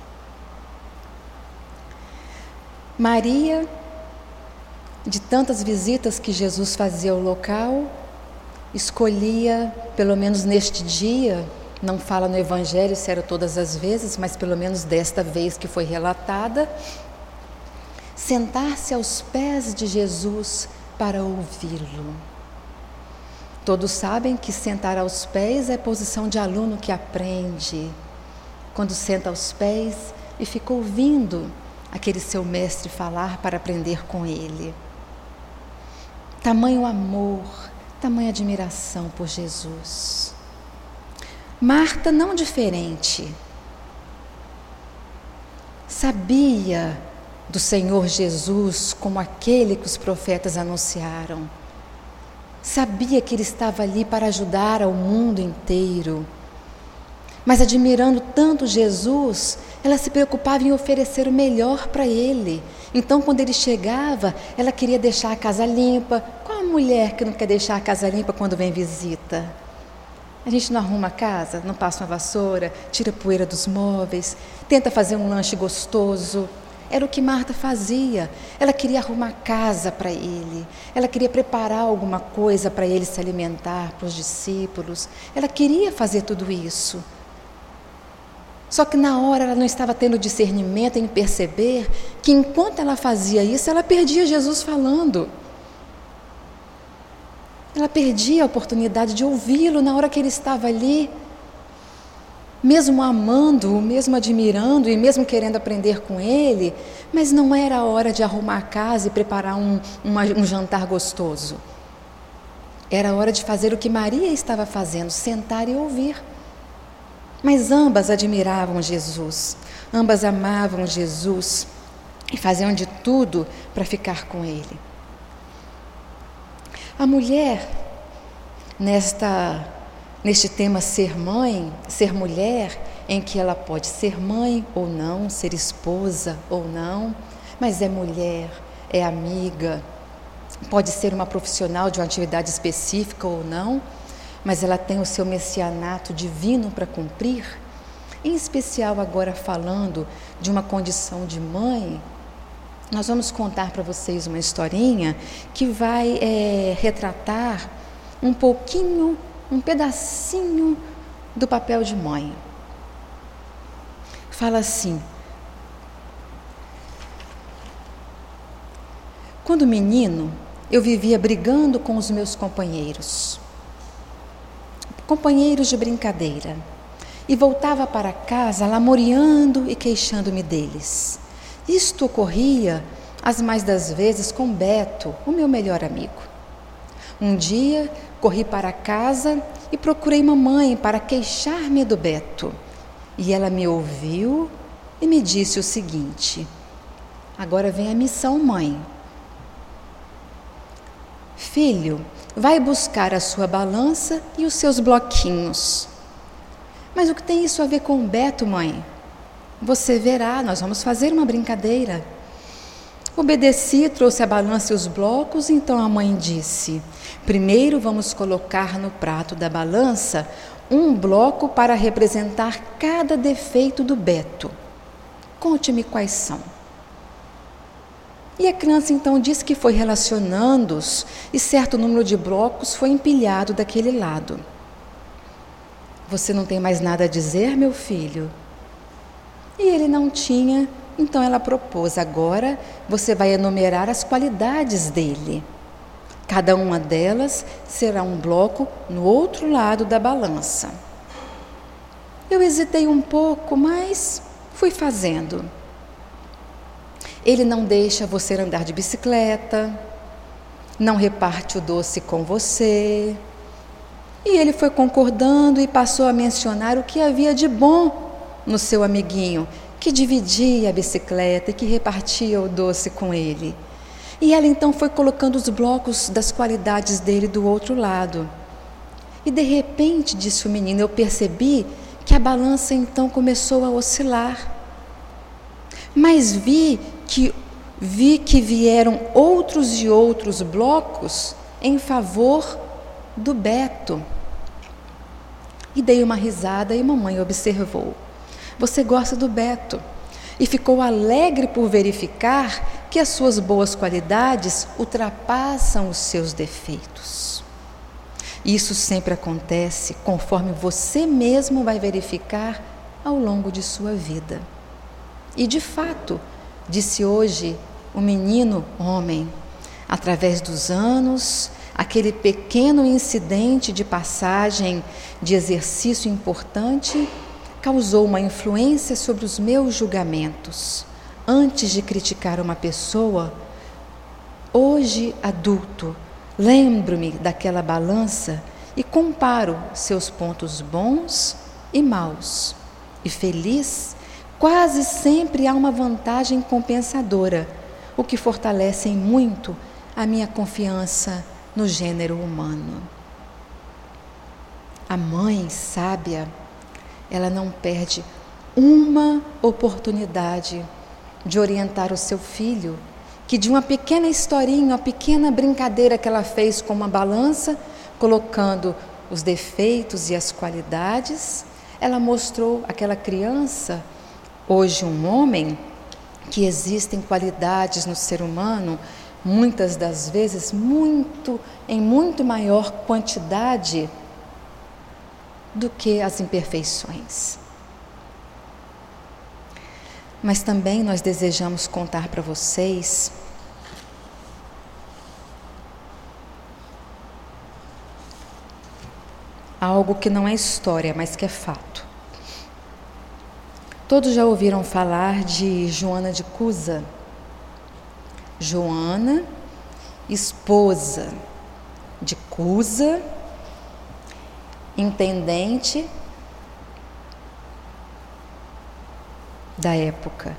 Maria, de tantas visitas que Jesus fazia ao local, escolhia, pelo menos neste dia, não fala no Evangelho se era todas as vezes, mas pelo menos desta vez que foi relatada, sentar-se aos pés de Jesus para ouvi-lo. Todos sabem que sentar aos pés é posição de aluno que aprende. Quando senta aos pés e fica ouvindo aquele seu mestre falar para aprender com ele. Tamanho amor, tamanha admiração por Jesus. Marta, não diferente, sabia do Senhor Jesus como aquele que os profetas anunciaram. Sabia que ele estava ali para ajudar ao mundo inteiro. Mas admirando tanto Jesus, ela se preocupava em oferecer o melhor para ele. Então, quando ele chegava, ela queria deixar a casa limpa. Qual a mulher que não quer deixar a casa limpa quando vem visita? A gente não arruma a casa, não passa uma vassoura, tira a poeira dos móveis, tenta fazer um lanche gostoso. Era o que Marta fazia. Ela queria arrumar casa para ele. Ela queria preparar alguma coisa para ele se alimentar, para os discípulos. Ela queria fazer tudo isso. Só que na hora ela não estava tendo discernimento em perceber que enquanto ela fazia isso, ela perdia Jesus falando. Ela perdia a oportunidade de ouvi-lo na hora que ele estava ali, mesmo amando-o, mesmo admirando e mesmo querendo aprender com ele, mas não era a hora de arrumar a casa e preparar um, uma, um jantar gostoso. Era a hora de fazer o que Maria estava fazendo, sentar e ouvir. Mas ambas admiravam Jesus, ambas amavam Jesus e faziam de tudo para ficar com ele. A mulher, nesta, neste tema ser mãe, ser mulher, em que ela pode ser mãe ou não, ser esposa ou não, mas é mulher, é amiga, pode ser uma profissional de uma atividade específica ou não, mas ela tem o seu messianato divino para cumprir, em especial agora falando de uma condição de mãe. Nós vamos contar para vocês uma historinha que vai é, retratar um pouquinho, um pedacinho do papel de mãe. Fala assim: quando menino, eu vivia brigando com os meus companheiros, companheiros de brincadeira, e voltava para casa lamuriando e queixando-me deles. Isto ocorria, as mais das vezes, com Beto, o meu melhor amigo. Um dia, corri para casa e procurei mamãe para queixar-me do Beto. E ela me ouviu e me disse o seguinte: agora vem a missão, mãe. Filho, vai buscar a sua balança e os seus bloquinhos. Mas o que tem isso a ver com o Beto, mãe? Você verá, nós vamos fazer uma brincadeira. Obedeci, trouxe a balança e os blocos, então a mãe disse: primeiro vamos colocar no prato da balança um bloco para representar cada defeito do Beto. Conte-me quais são. E a criança então disse que foi relacionando-os e certo número de blocos foi empilhado daquele lado. Você não tem mais nada a dizer, meu filho? E ele não tinha, então ela propôs: agora você vai enumerar as qualidades dele. Cada uma delas será um bloco no outro lado da balança. Eu hesitei um pouco, mas fui fazendo. Ele não deixa você andar de bicicleta, não reparte o doce com você. E ele foi concordando e passou a mencionar o que havia de bom no seu amiguinho, que dividia a bicicleta e que repartia o doce com ele. E ela então foi colocando os blocos das qualidades dele do outro lado. E de repente, disse o menino, eu percebi que a balança então começou a oscilar. Mas vi que, vi que vieram outros e outros blocos em favor do Beto. E dei uma risada e mamãe observou. Você gosta do Beto. E ficou alegre por verificar que as suas boas qualidades ultrapassam os seus defeitos. Isso sempre acontece conforme você mesmo vai verificar ao longo de sua vida. E de fato, disse hoje o menino homem, através dos anos, aquele pequeno incidente de passagem de exercício importante causou uma influência sobre os meus julgamentos. Antes de criticar uma pessoa, hoje adulto, lembro-me daquela balança e comparo seus pontos bons e maus. E feliz, quase sempre há uma vantagem compensadora, o que fortalece muito a minha confiança no gênero humano. A mãe sábia, ela não perde uma oportunidade de orientar o seu filho, que de uma pequena historinha, uma pequena brincadeira que ela fez com uma balança, colocando os defeitos e as qualidades, ela mostrou àquela criança, hoje um homem, que existem qualidades no ser humano, muitas das vezes muito, em muito maior quantidade do que as imperfeições. Mas também nós desejamos contar para vocês algo que não é história, mas que é fato. Todos já ouviram falar de Joana de Cusa? Joana, esposa de Cusa, intendente da época.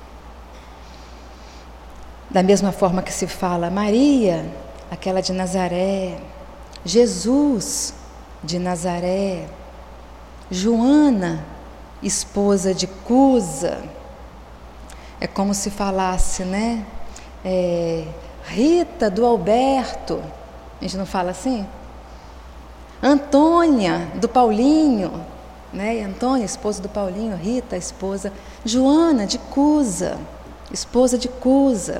Da mesma forma que se fala Maria, aquela de Nazaré, Jesus de Nazaré, Joana, esposa de Cusa, é como se falasse, né? É, Rita do Alberto, a gente não fala assim? Antônia do Paulinho, né? Antônia, esposa do Paulinho, Rita, esposa, Joana de Cusa, esposa de Cusa.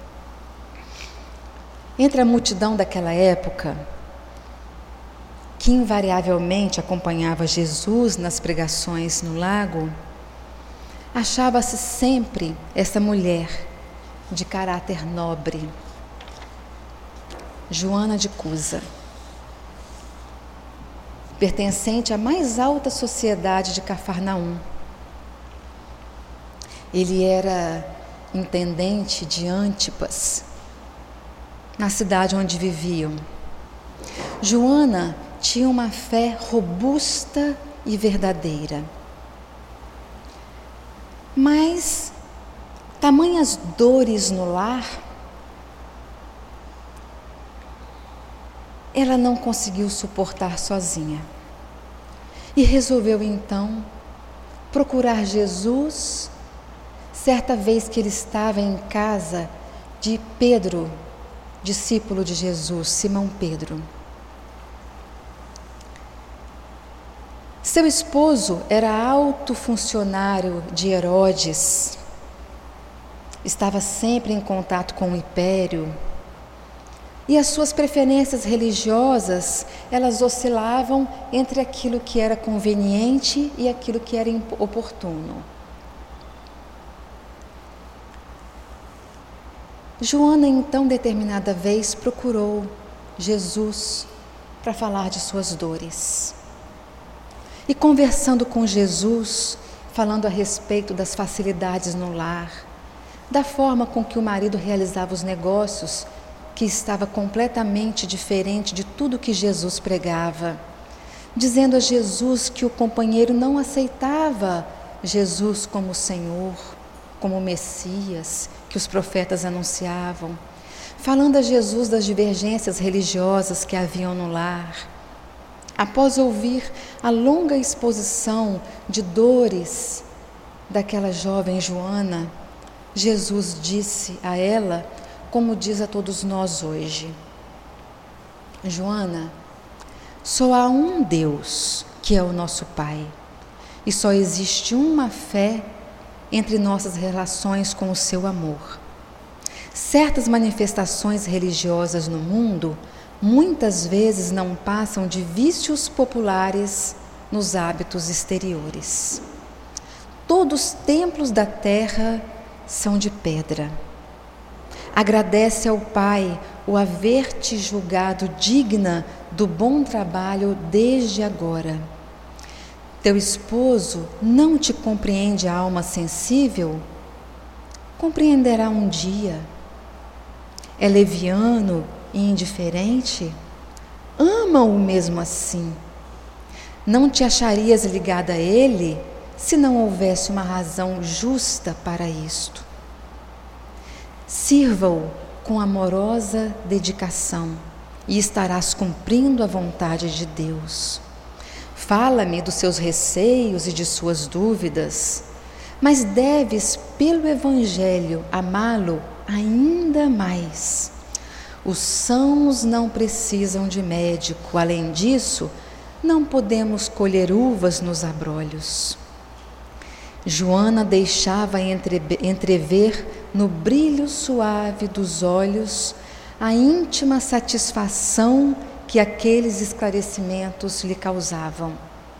Entre a multidão daquela época, que invariavelmente acompanhava Jesus nas pregações no lago, achava-se sempre essa mulher de caráter nobre, Joana de Cusa, pertencente à mais alta sociedade de Cafarnaum. Ele era intendente de Antipas, na cidade onde viviam. Joana tinha uma fé robusta e verdadeira. Mas tamanhas dores no lar, ela não conseguiu suportar sozinha. E resolveu então procurar Jesus, certa vez que ele estava em casa de Pedro, discípulo de Jesus, Simão Pedro. Seu esposo era alto funcionário de Herodes, estava sempre em contato com o império, e as suas preferências religiosas, elas oscilavam entre aquilo que era conveniente e aquilo que era oportuno. Joana, então, determinada vez, procurou Jesus para falar de suas dores. E conversando com Jesus, falando a respeito das facilidades no lar, da forma com que o marido realizava os negócios, que estava completamente diferente de tudo que Jesus pregava, dizendo a Jesus que o companheiro não aceitava Jesus como Senhor, como Messias, que os profetas anunciavam, falando a Jesus das divergências religiosas que haviam no lar. Após ouvir a longa exposição de dores daquela jovem Joana, Jesus disse a ela, como diz a todos nós hoje: Joana, só há um Deus, que é o nosso Pai, e só existe uma fé entre nossas relações com o seu amor. Certas manifestações religiosas no mundo muitas vezes não passam de vícios populares nos hábitos exteriores. Todos os templos da terra são de pedra. Agradece ao Pai o haver te julgado digna do bom trabalho desde agora. Teu esposo não te compreende a alma sensível? Compreenderá um dia. É leviano e indiferente? Ama-o mesmo assim. Não te acharias ligada a ele se não houvesse uma razão justa para isto. Sirva-o com amorosa dedicação e estarás cumprindo a vontade de Deus. Fala-me dos seus receios e de suas dúvidas, mas deves, pelo Evangelho, amá-lo ainda mais. Os sãos não precisam de médico, além disso, não podemos colher uvas nos abrolhos. Joana deixava entre, entrever no brilho suave dos olhos a íntima satisfação que aqueles esclarecimentos lhe causavam.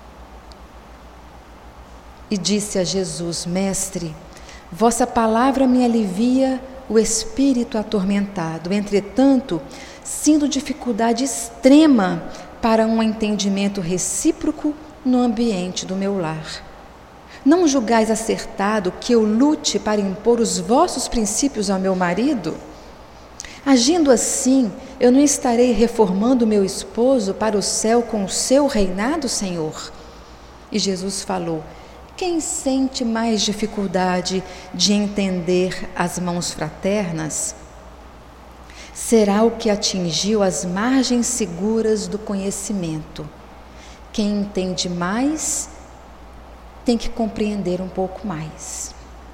E disse a Jesus: Mestre, vossa palavra me alivia o espírito atormentado. Entretanto, sinto dificuldade extrema para um entendimento recíproco no ambiente do meu lar. Não julgais acertado que eu lute para impor os vossos princípios ao meu marido? Agindo assim, eu não estarei reformando meu esposo para o céu com o seu reinado, Senhor? E Jesus falou: quem sente mais dificuldade de entender as mãos fraternas será o que atingiu as margens seguras do conhecimento. Quem entende mais tem que compreender um pouco mais.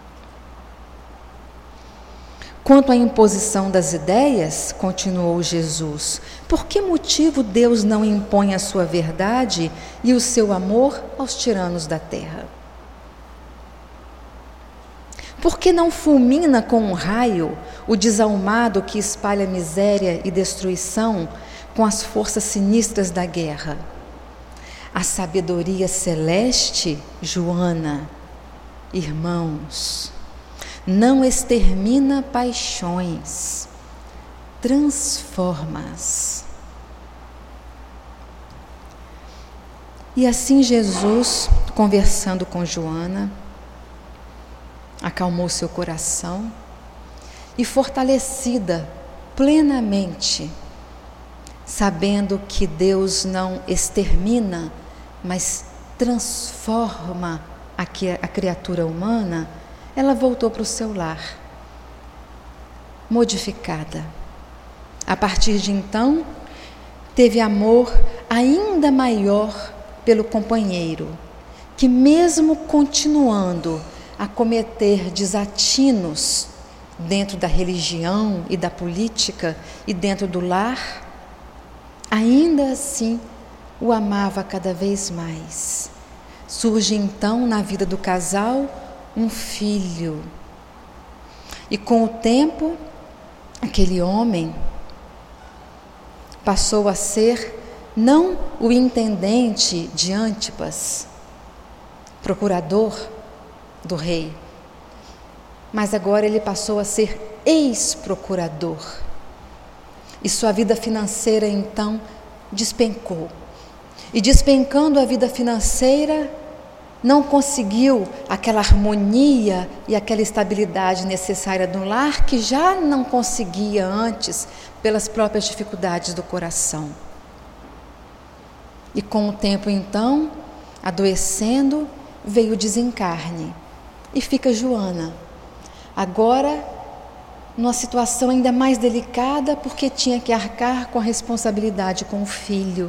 Quanto à imposição das ideias, continuou Jesus, por que motivo Deus não impõe a sua verdade e o seu amor aos tiranos da terra? Por que não fulmina com um raio o desalmado que espalha miséria e destruição com as forças sinistras da guerra? A sabedoria celeste, Joana, irmãos, não extermina paixões, transforma-as. E assim Jesus, conversando com Joana, acalmou seu coração e, fortalecida plenamente, sabendo que Deus não extermina, mas transforma a, a criatura humana, ela voltou para o seu lar, modificada. A partir de então, teve amor ainda maior pelo companheiro, que mesmo continuando a cometer desatinos dentro da religião e da política e dentro do lar, ainda assim o amava cada vez mais. Surge então na vida do casal um filho. E com o tempo, aquele homem passou a ser não o intendente de Antipas, procurador do rei, mas agora ele passou a ser ex-procurador. E sua vida financeira então despencou. E despencando a vida financeira, não conseguiu aquela harmonia e aquela estabilidade necessária no lar que já não conseguia antes pelas próprias dificuldades do coração. E com o tempo então, adoecendo, veio o desencarne e fica Joana, agora numa situação ainda mais delicada porque tinha que arcar com a responsabilidade com o filho,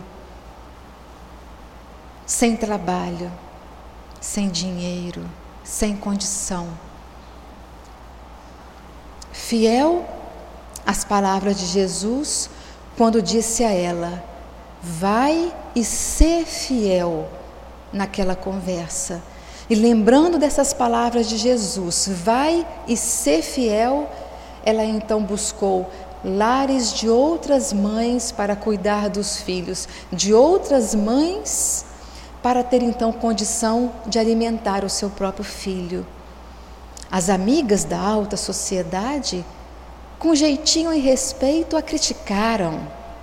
sem trabalho, sem dinheiro, sem condição. Fiel às palavras de Jesus, quando disse a ela: vai e ser fiel naquela conversa. E lembrando dessas palavras de Jesus, vai e ser fiel, ela então buscou lares de outras mães para cuidar dos filhos, de outras mães para ter então condição de alimentar o seu próprio filho. As amigas da alta sociedade, com jeitinho e respeito, a criticaram.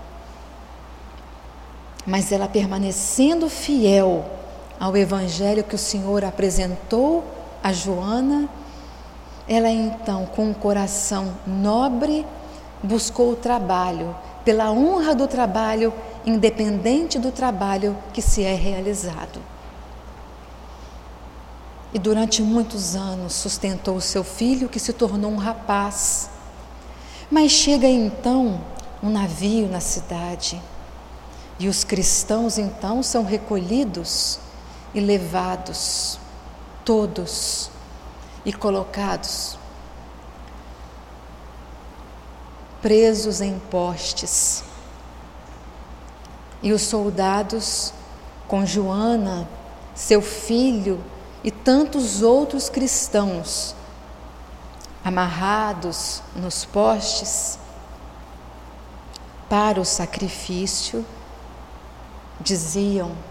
Mas ela, permanecendo fiel ao evangelho que o Senhor apresentou a Joana, ela então, com um coração nobre, buscou o trabalho, pela honra do trabalho, independente do trabalho que se é realizado. E durante muitos anos sustentou o seu filho, que se tornou um rapaz. Mas chega então um navio na cidade, e os cristãos então são recolhidos e levados, todos, e colocados presos em postes. E os soldados, com Joana, seu filho e tantos outros cristãos, amarrados nos postes para o sacrifício, diziam: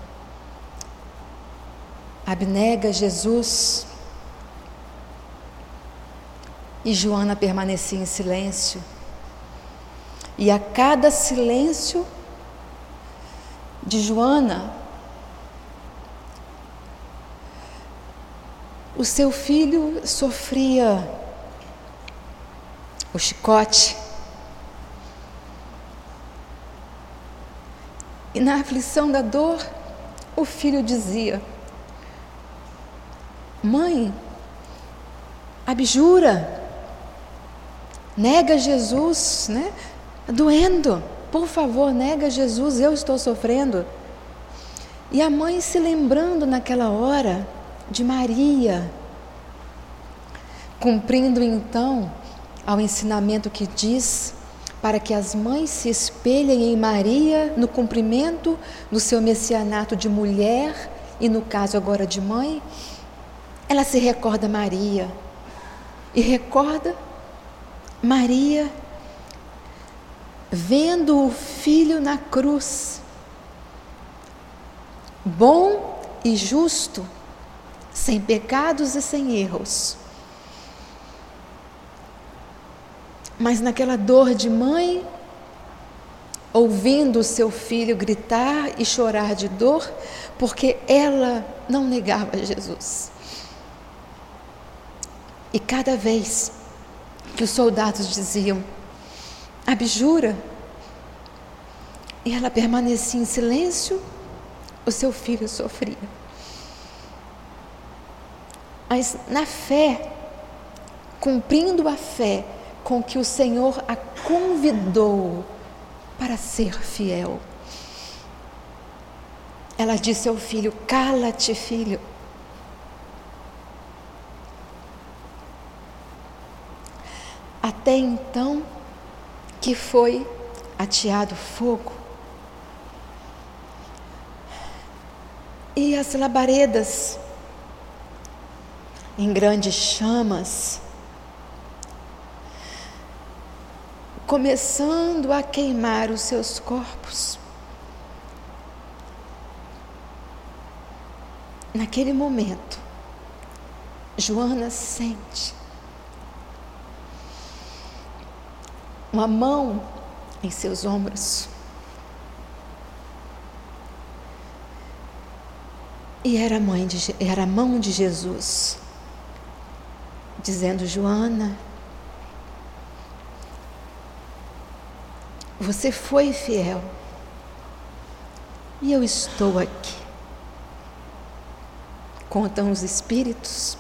abnega, Jesus. E Joana permanecia em silêncio. E a cada silêncio de Joana, o seu filho sofria o chicote. E na aflição da dor, o filho dizia: mãe, abjura, nega Jesus, né? Doendo, por favor, nega Jesus, eu estou sofrendo. E a mãe, se lembrando naquela hora de Maria, cumprindo então ao ensinamento que diz para que as mães se espelhem em Maria no cumprimento do seu messianato de mulher e no caso agora de mãe, ela se recorda Maria e recorda Maria vendo o filho na cruz, bom e justo, sem pecados e sem erros. Mas naquela dor de mãe, ouvindo o seu filho gritar e chorar de dor, porque ela não negava Jesus. E cada vez que os soldados diziam: abjura, e ela permanecia em silêncio, o seu filho sofria. Mas na fé, cumprindo a fé com que o Senhor a convidou para ser fiel, ela disse ao filho: cala-te, filho. Até então que foi ateado fogo e as labaredas em grandes chamas, começando a queimar os seus corpos. Naquele momento, Joana sente uma mão em seus ombros E era a, mãe de, era a mão de Jesus, dizendo: Joana, você foi fiel e eu estou aqui. Contam os espíritos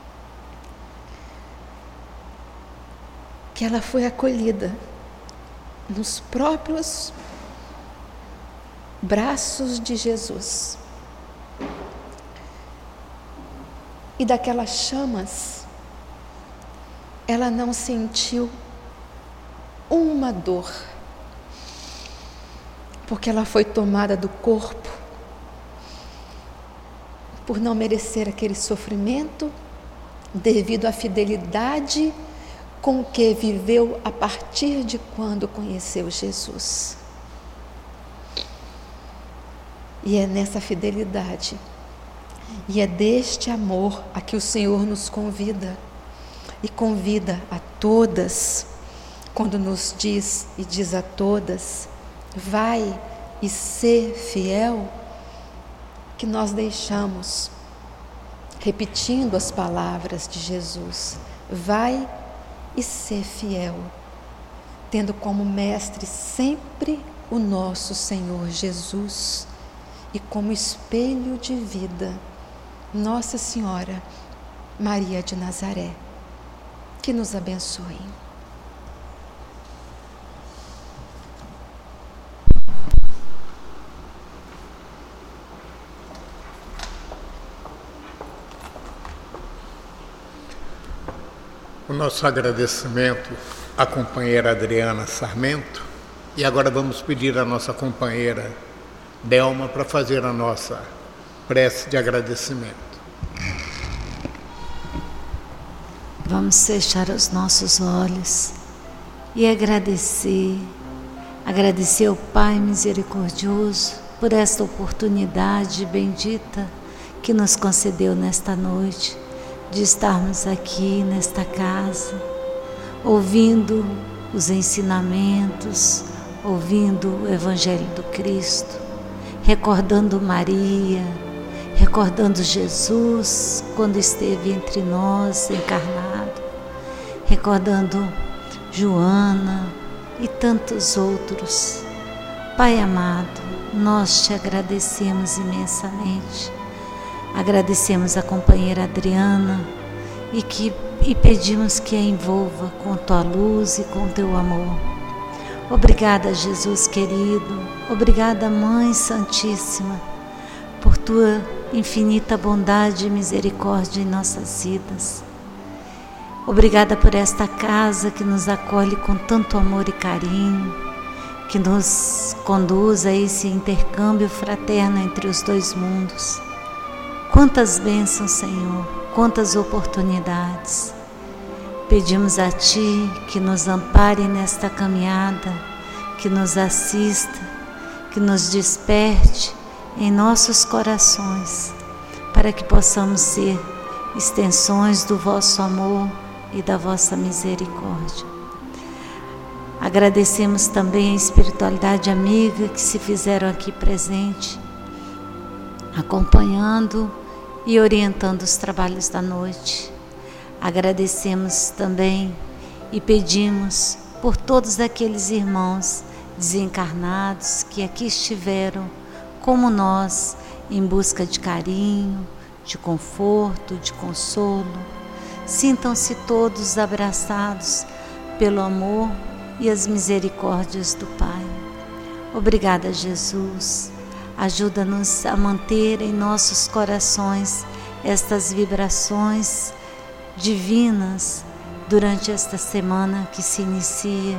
que ela foi acolhida nos próprios braços de Jesus. E daquelas chamas, ela não sentiu uma dor, porque ela foi tomada do corpo, por não merecer aquele sofrimento, devido à fidelidade com que viveu a partir de quando conheceu Jesus. E é nessa fidelidade, e é deste amor a que o Senhor nos convida, e convida a todas, quando nos diz e diz a todas: vai e ser fiel, que nós deixamos, repetindo as palavras de Jesus: vai e ser fiel, tendo como mestre sempre o nosso Senhor Jesus e como espelho de vida Nossa Senhora Maria de Nazaré. Que nos abençoe. O nosso agradecimento à companheira Adriana Sarmento, e agora vamos pedir à nossa companheira Delma para fazer a nossa prece de agradecimento. Vamos fechar os nossos olhos e agradecer, agradecer ao Pai misericordioso por esta oportunidade bendita que nos concedeu nesta noite, de estarmos aqui nesta casa, ouvindo os ensinamentos, ouvindo o Evangelho do Cristo, recordando Maria, recordando Jesus quando esteve entre nós encarnado, recordando Joana e tantos outros. Pai amado, nós te agradecemos imensamente. Agradecemos a companheira Adriana e, que, e pedimos que a envolva com tua luz e com teu amor. Obrigada, Jesus querido, obrigada, Mãe Santíssima, por tua infinita bondade e misericórdia em nossas vidas. Obrigada por esta casa que nos acolhe com tanto amor e carinho, que nos conduz a esse intercâmbio fraterno entre os dois mundos. Quantas bênçãos, Senhor, quantas oportunidades. Pedimos a Ti que nos ampare nesta caminhada, que nos assista, que nos desperte em nossos corações, para que possamos ser extensões do vosso amor e da vossa misericórdia. Agradecemos também a espiritualidade amiga que se fizeram aqui presente, acompanhando e orientando os trabalhos da noite. Agradecemos também e pedimos por todos aqueles irmãos desencarnados que aqui estiveram, como nós, em busca de carinho, de conforto, de consolo. Sintam-se todos abraçados pelo amor e as misericórdias do Pai. Obrigada, Jesus. Ajuda-nos a manter em nossos corações estas vibrações divinas durante esta semana que se inicia.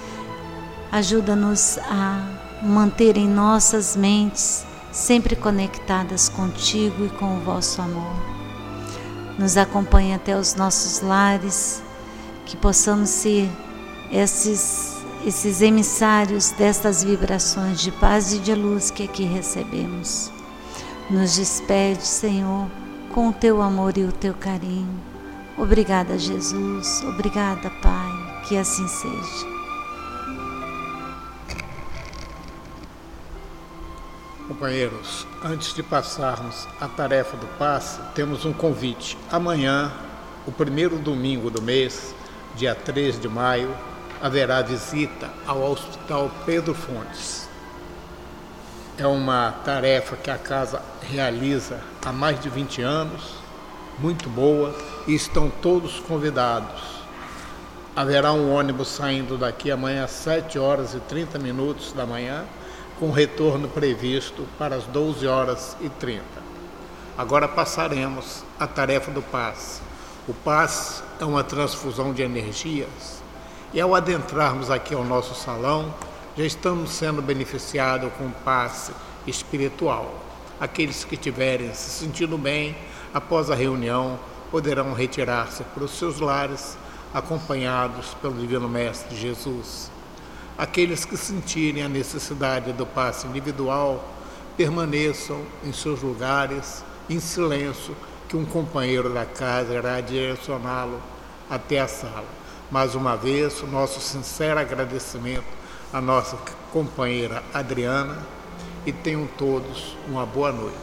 Ajuda-nos a manter em nossas mentes sempre conectadas contigo e com o vosso amor. Nos acompanhe até os nossos lares, que possamos ser esses, esses emissários destas vibrações de paz e de luz que aqui recebemos. Nos despede, Senhor, com o teu amor e o teu carinho. Obrigada, Jesus. Obrigada, Pai. Que assim seja. O Companheiros, antes de passarmos à tarefa do passe, temos um convite. Amanhã, o primeiro domingo do mês, dia três de maio, haverá visita ao Hospital Pedro Fontes. É uma tarefa que a casa realiza há mais de vinte anos, muito boa, e estão todos convidados. Haverá um ônibus saindo daqui amanhã às sete horas e trinta minutos da manhã, com retorno previsto para as doze horas e trinta. Agora passaremos à tarefa do passe. O passe é uma transfusão de energias e, ao adentrarmos aqui ao nosso salão, já estamos sendo beneficiados com o passe espiritual. Aqueles que estiverem se sentindo bem, após a reunião, poderão retirar-se para os seus lares, acompanhados pelo Divino Mestre Jesus. Aqueles que sentirem a necessidade do passe individual, permaneçam em seus lugares, em silêncio, que um companheiro da casa irá direcioná-lo até a sala. Mais uma vez, o nosso sincero agradecimento à nossa companheira Adriana, e tenham todos uma boa noite.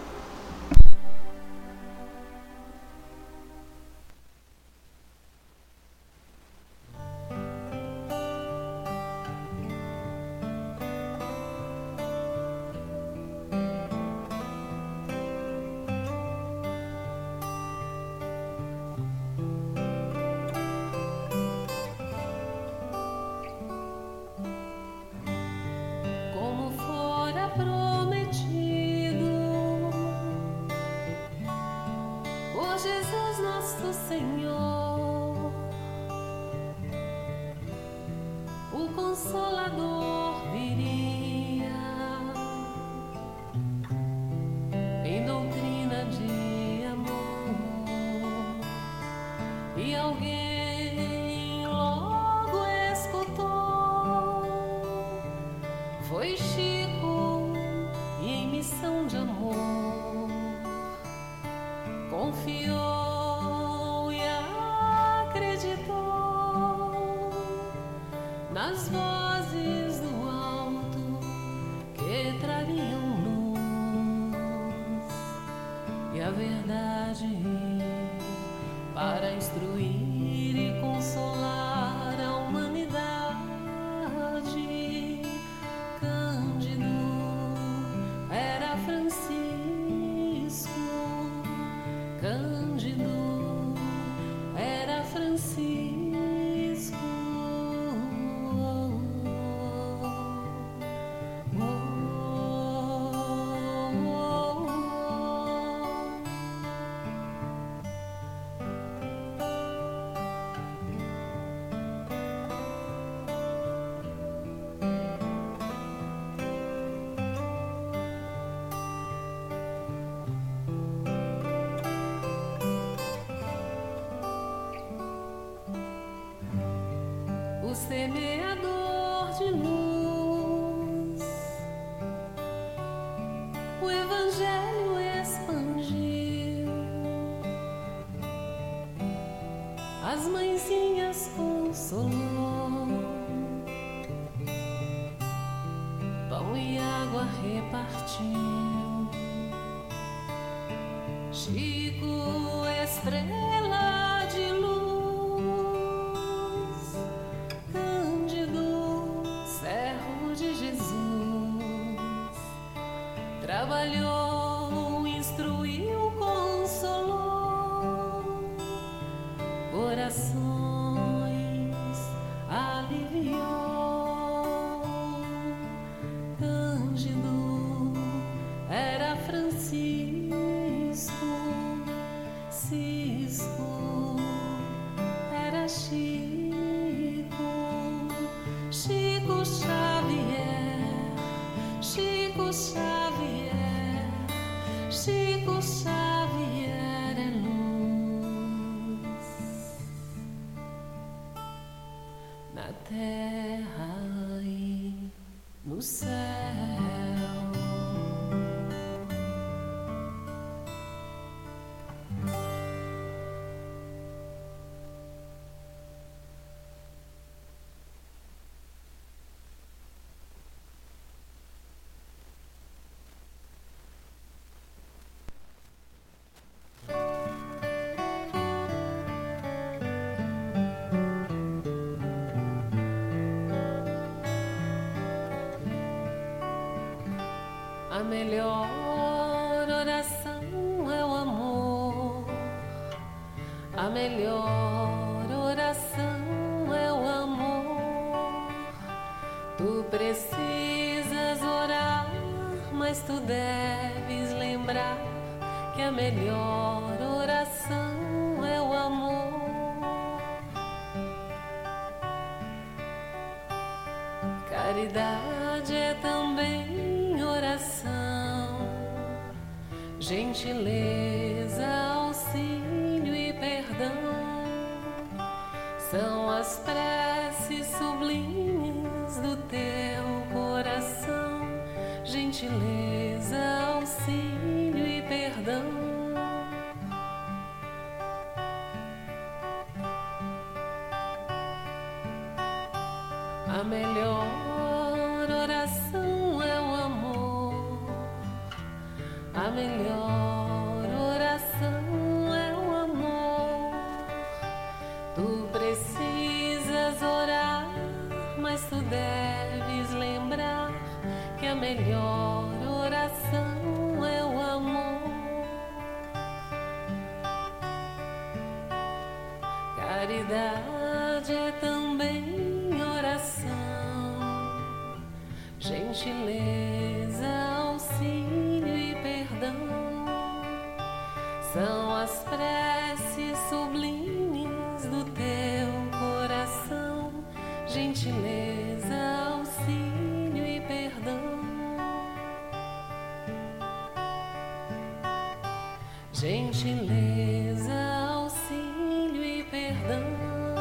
Semeador de luz, o Evangelho expandiu, as mãezinhas consolou, pão e água repartiu. Chico, estrela de luz, trabalhou, instruiu, consolou, corações aliviou. Cândido era Francisco, Cisco era Chico, Chico Xavier, Chico Xavier, Chico Xavier é luz na terra e no céu. melhor oração é o amor. A melhor oração é o amor. Tu precisas orar, mas tu deves lembrar que a melhor oração é o amor. Caridade é também oração, gentileza, auxílio e perdão. São as preces sublimes do teu coração, gentileza, auxílio e perdão. A melhor oração é o amor. A melhor oração é o amor. Tu precisas orar, mas tu deves lembrar que a melhor oração é o amor. Caridade é também gentileza, auxílio e perdão. São as preces sublimes do teu coração, gentileza, auxílio e perdão. Gentileza, auxílio e perdão.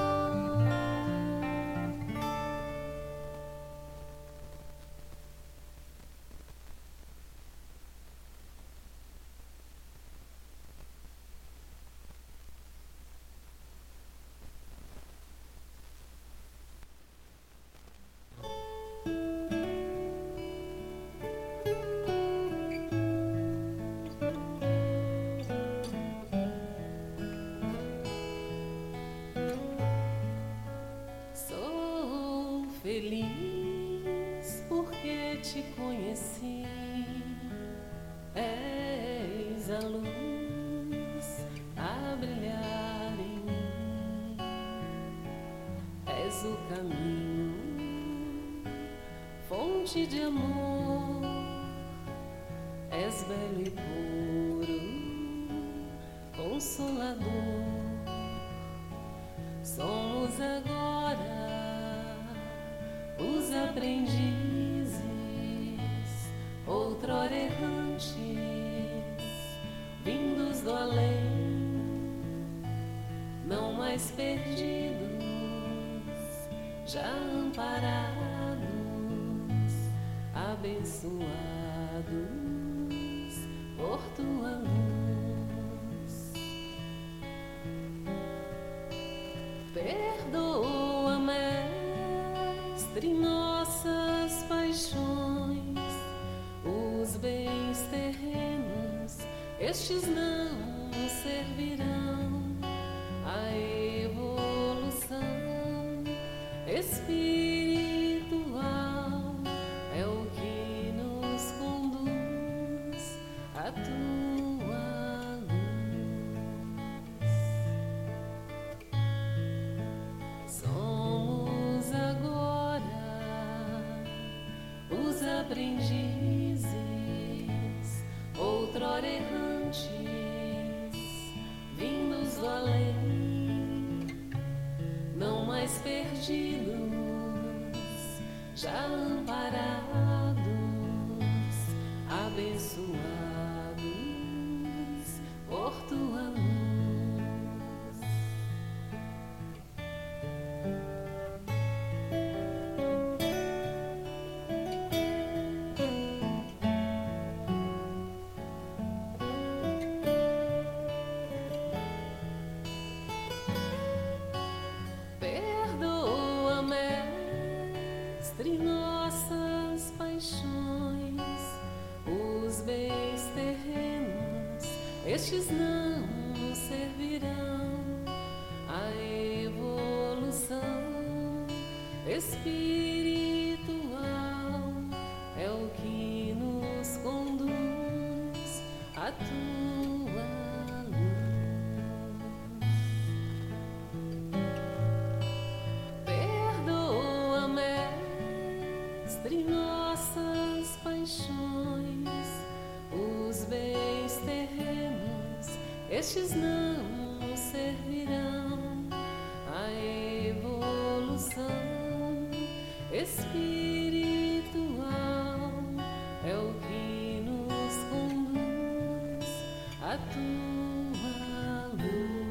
Feliz porque te conheci, és a luz a brilhar em mim, és o caminho, fonte de amor, és belo e puro, consolador. Somos agora os aprendizes, outrora errantes, vindos do além, não mais perdidos, já amparados, abençoados por tua luz. Perdoa, Mestre, nossas paixões, os bens terrenos, estes não nos servirão. A evolução espiritual é o que nos conduz a tua luz. Somos agora os aprendizes, outrora errantes, vindos do além, não mais perdidos, já amparados, abençoados por tua luz. Perdoa, Mestre, nossas paixões, os bens terrenos, estes não nos servirão. A evolução espiritual é o que nos conduz tua luz. Perdoa, Mestre, nossas paixões, os bens terrenos, estes não servirão à evolução espiritual. É o que nos conduz a tua luz.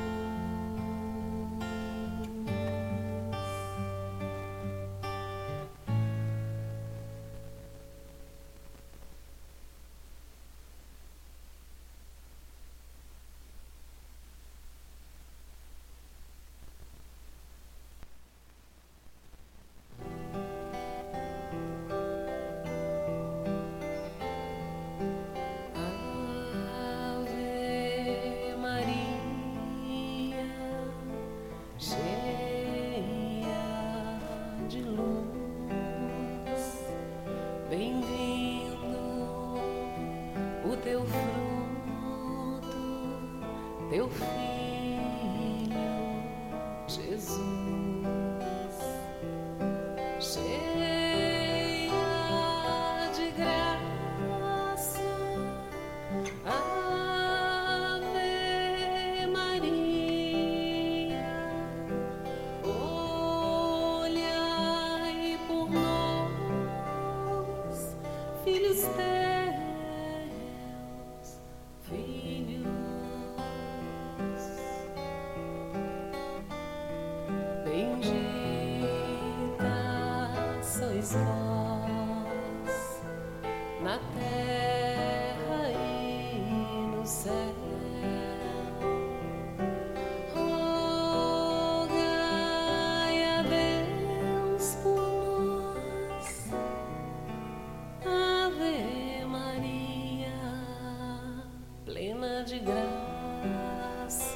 Ave Maria, cheia de luz, bem-vindo o teu fruto, teu filho Jesus. Cheia de graça, Ave Maria, olhai por nós, filhos teus, filhos. Bendita sois vós na terra e no céu. Rogai a Deus por nós, Ave Maria, plena de graça.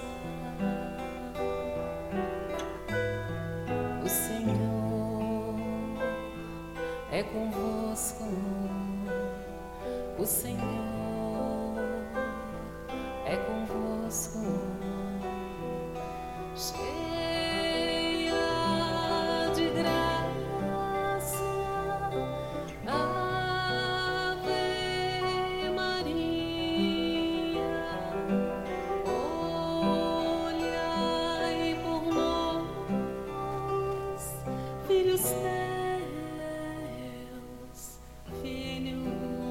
O Senhor é convosco, o Senhor é convosco. Cheia de graça, Ave Maria, olhai por nós, filhos teus, filhos.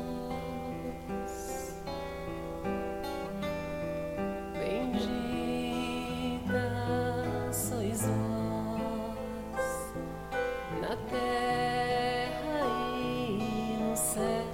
Bendita sois vós na terra e no céu.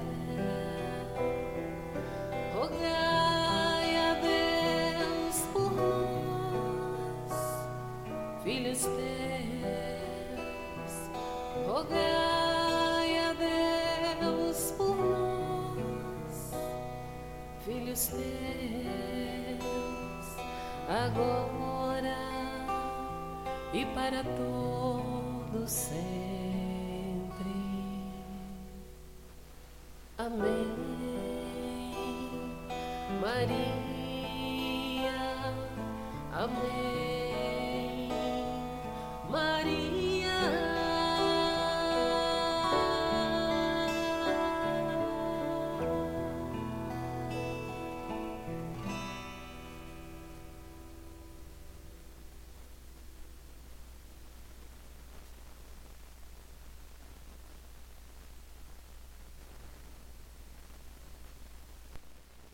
Rogai a Deus por nós, filhos teus. Rogai a Deus por nós, filhos teus, agora e para todo sempre. Amém. Maria, amém. Maria.